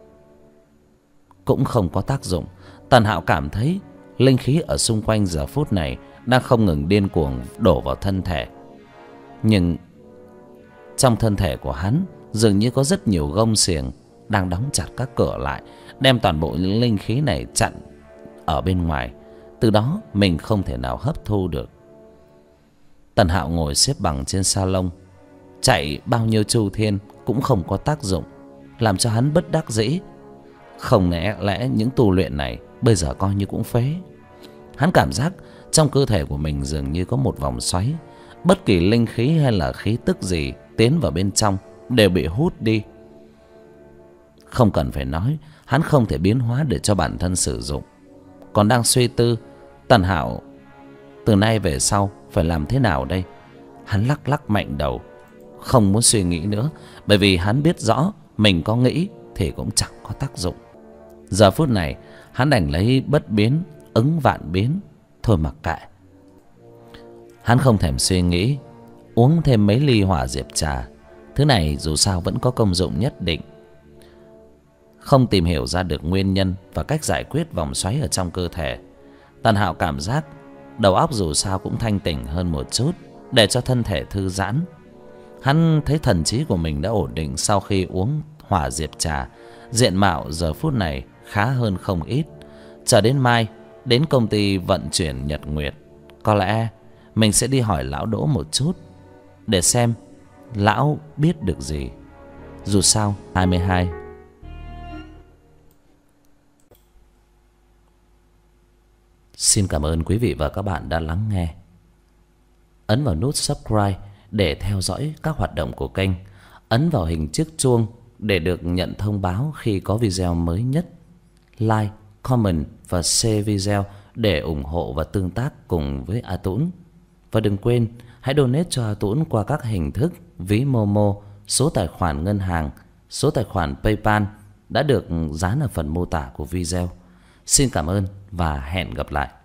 cũng không có tác dụng. Tần Hạo cảm thấy linh khí ở xung quanh giờ phút này đang không ngừng điên cuồng đổ vào thân thể. Nhưng trong thân thể của hắn dường như có rất nhiều gông xiềng đang đóng chặt các cửa lại, đem toàn bộ những linh khí này chặn ở bên ngoài. Từ đó mình không thể nào hấp thu được. Tần Hạo ngồi xếp bằng trên salon, chạy bao nhiêu chu thiên cũng không có tác dụng, làm cho hắn bất đắc dĩ. Không lẽ những tu luyện này bây giờ coi như cũng phế. Hắn cảm giác trong cơ thể của mình dường như có một vòng xoáy, bất kỳ linh khí hay là khí tức gì tiến vào bên trong đều bị hút đi. Không cần phải nói, hắn không thể biến hóa để cho bản thân sử dụng. Còn đang suy tư, Tần Hạo từ nay về sau phải làm thế nào đây? Hắn lắc lắc mạnh đầu, không muốn suy nghĩ nữa, bởi vì hắn biết rõ mình có nghĩ thì cũng chẳng có tác dụng. Giờ phút này hắn đành lấy bất biến ứng vạn biến, thôi mặc kệ. Hắn không thèm suy nghĩ, uống thêm mấy ly hỏa diệp trà. Thứ này dù sao vẫn có công dụng nhất định. Không tìm hiểu ra được nguyên nhân và cách giải quyết vòng xoáy ở trong cơ thể, Tần Hạo cảm giác đầu óc dù sao cũng thanh tỉnh hơn một chút, để cho thân thể thư giãn. Hắn thấy thần trí của mình đã ổn định sau khi uống hỏa diệp trà. Diện mạo giờ phút này khá hơn không ít. Chờ đến mai đến công ty vận chuyển Nhật Nguyệt, có lẽ mình sẽ đi hỏi lão Đỗ một chút, để xem lão biết được gì. Dù sao 22. Xin cảm ơn quý vị và các bạn đã lắng nghe. Ấn vào nút subscribe để theo dõi các hoạt động của kênh. Ấn vào hình chiếc chuông để được nhận thông báo khi có video mới nhất. Like, comment và share video để ủng hộ và tương tác cùng với A Tũng. Và đừng quên hãy donate cho A Tũng qua các hình thức ví Momo, số tài khoản ngân hàng, số tài khoản PayPal đã được dán ở phần mô tả của video. Xin cảm ơn và hẹn gặp lại.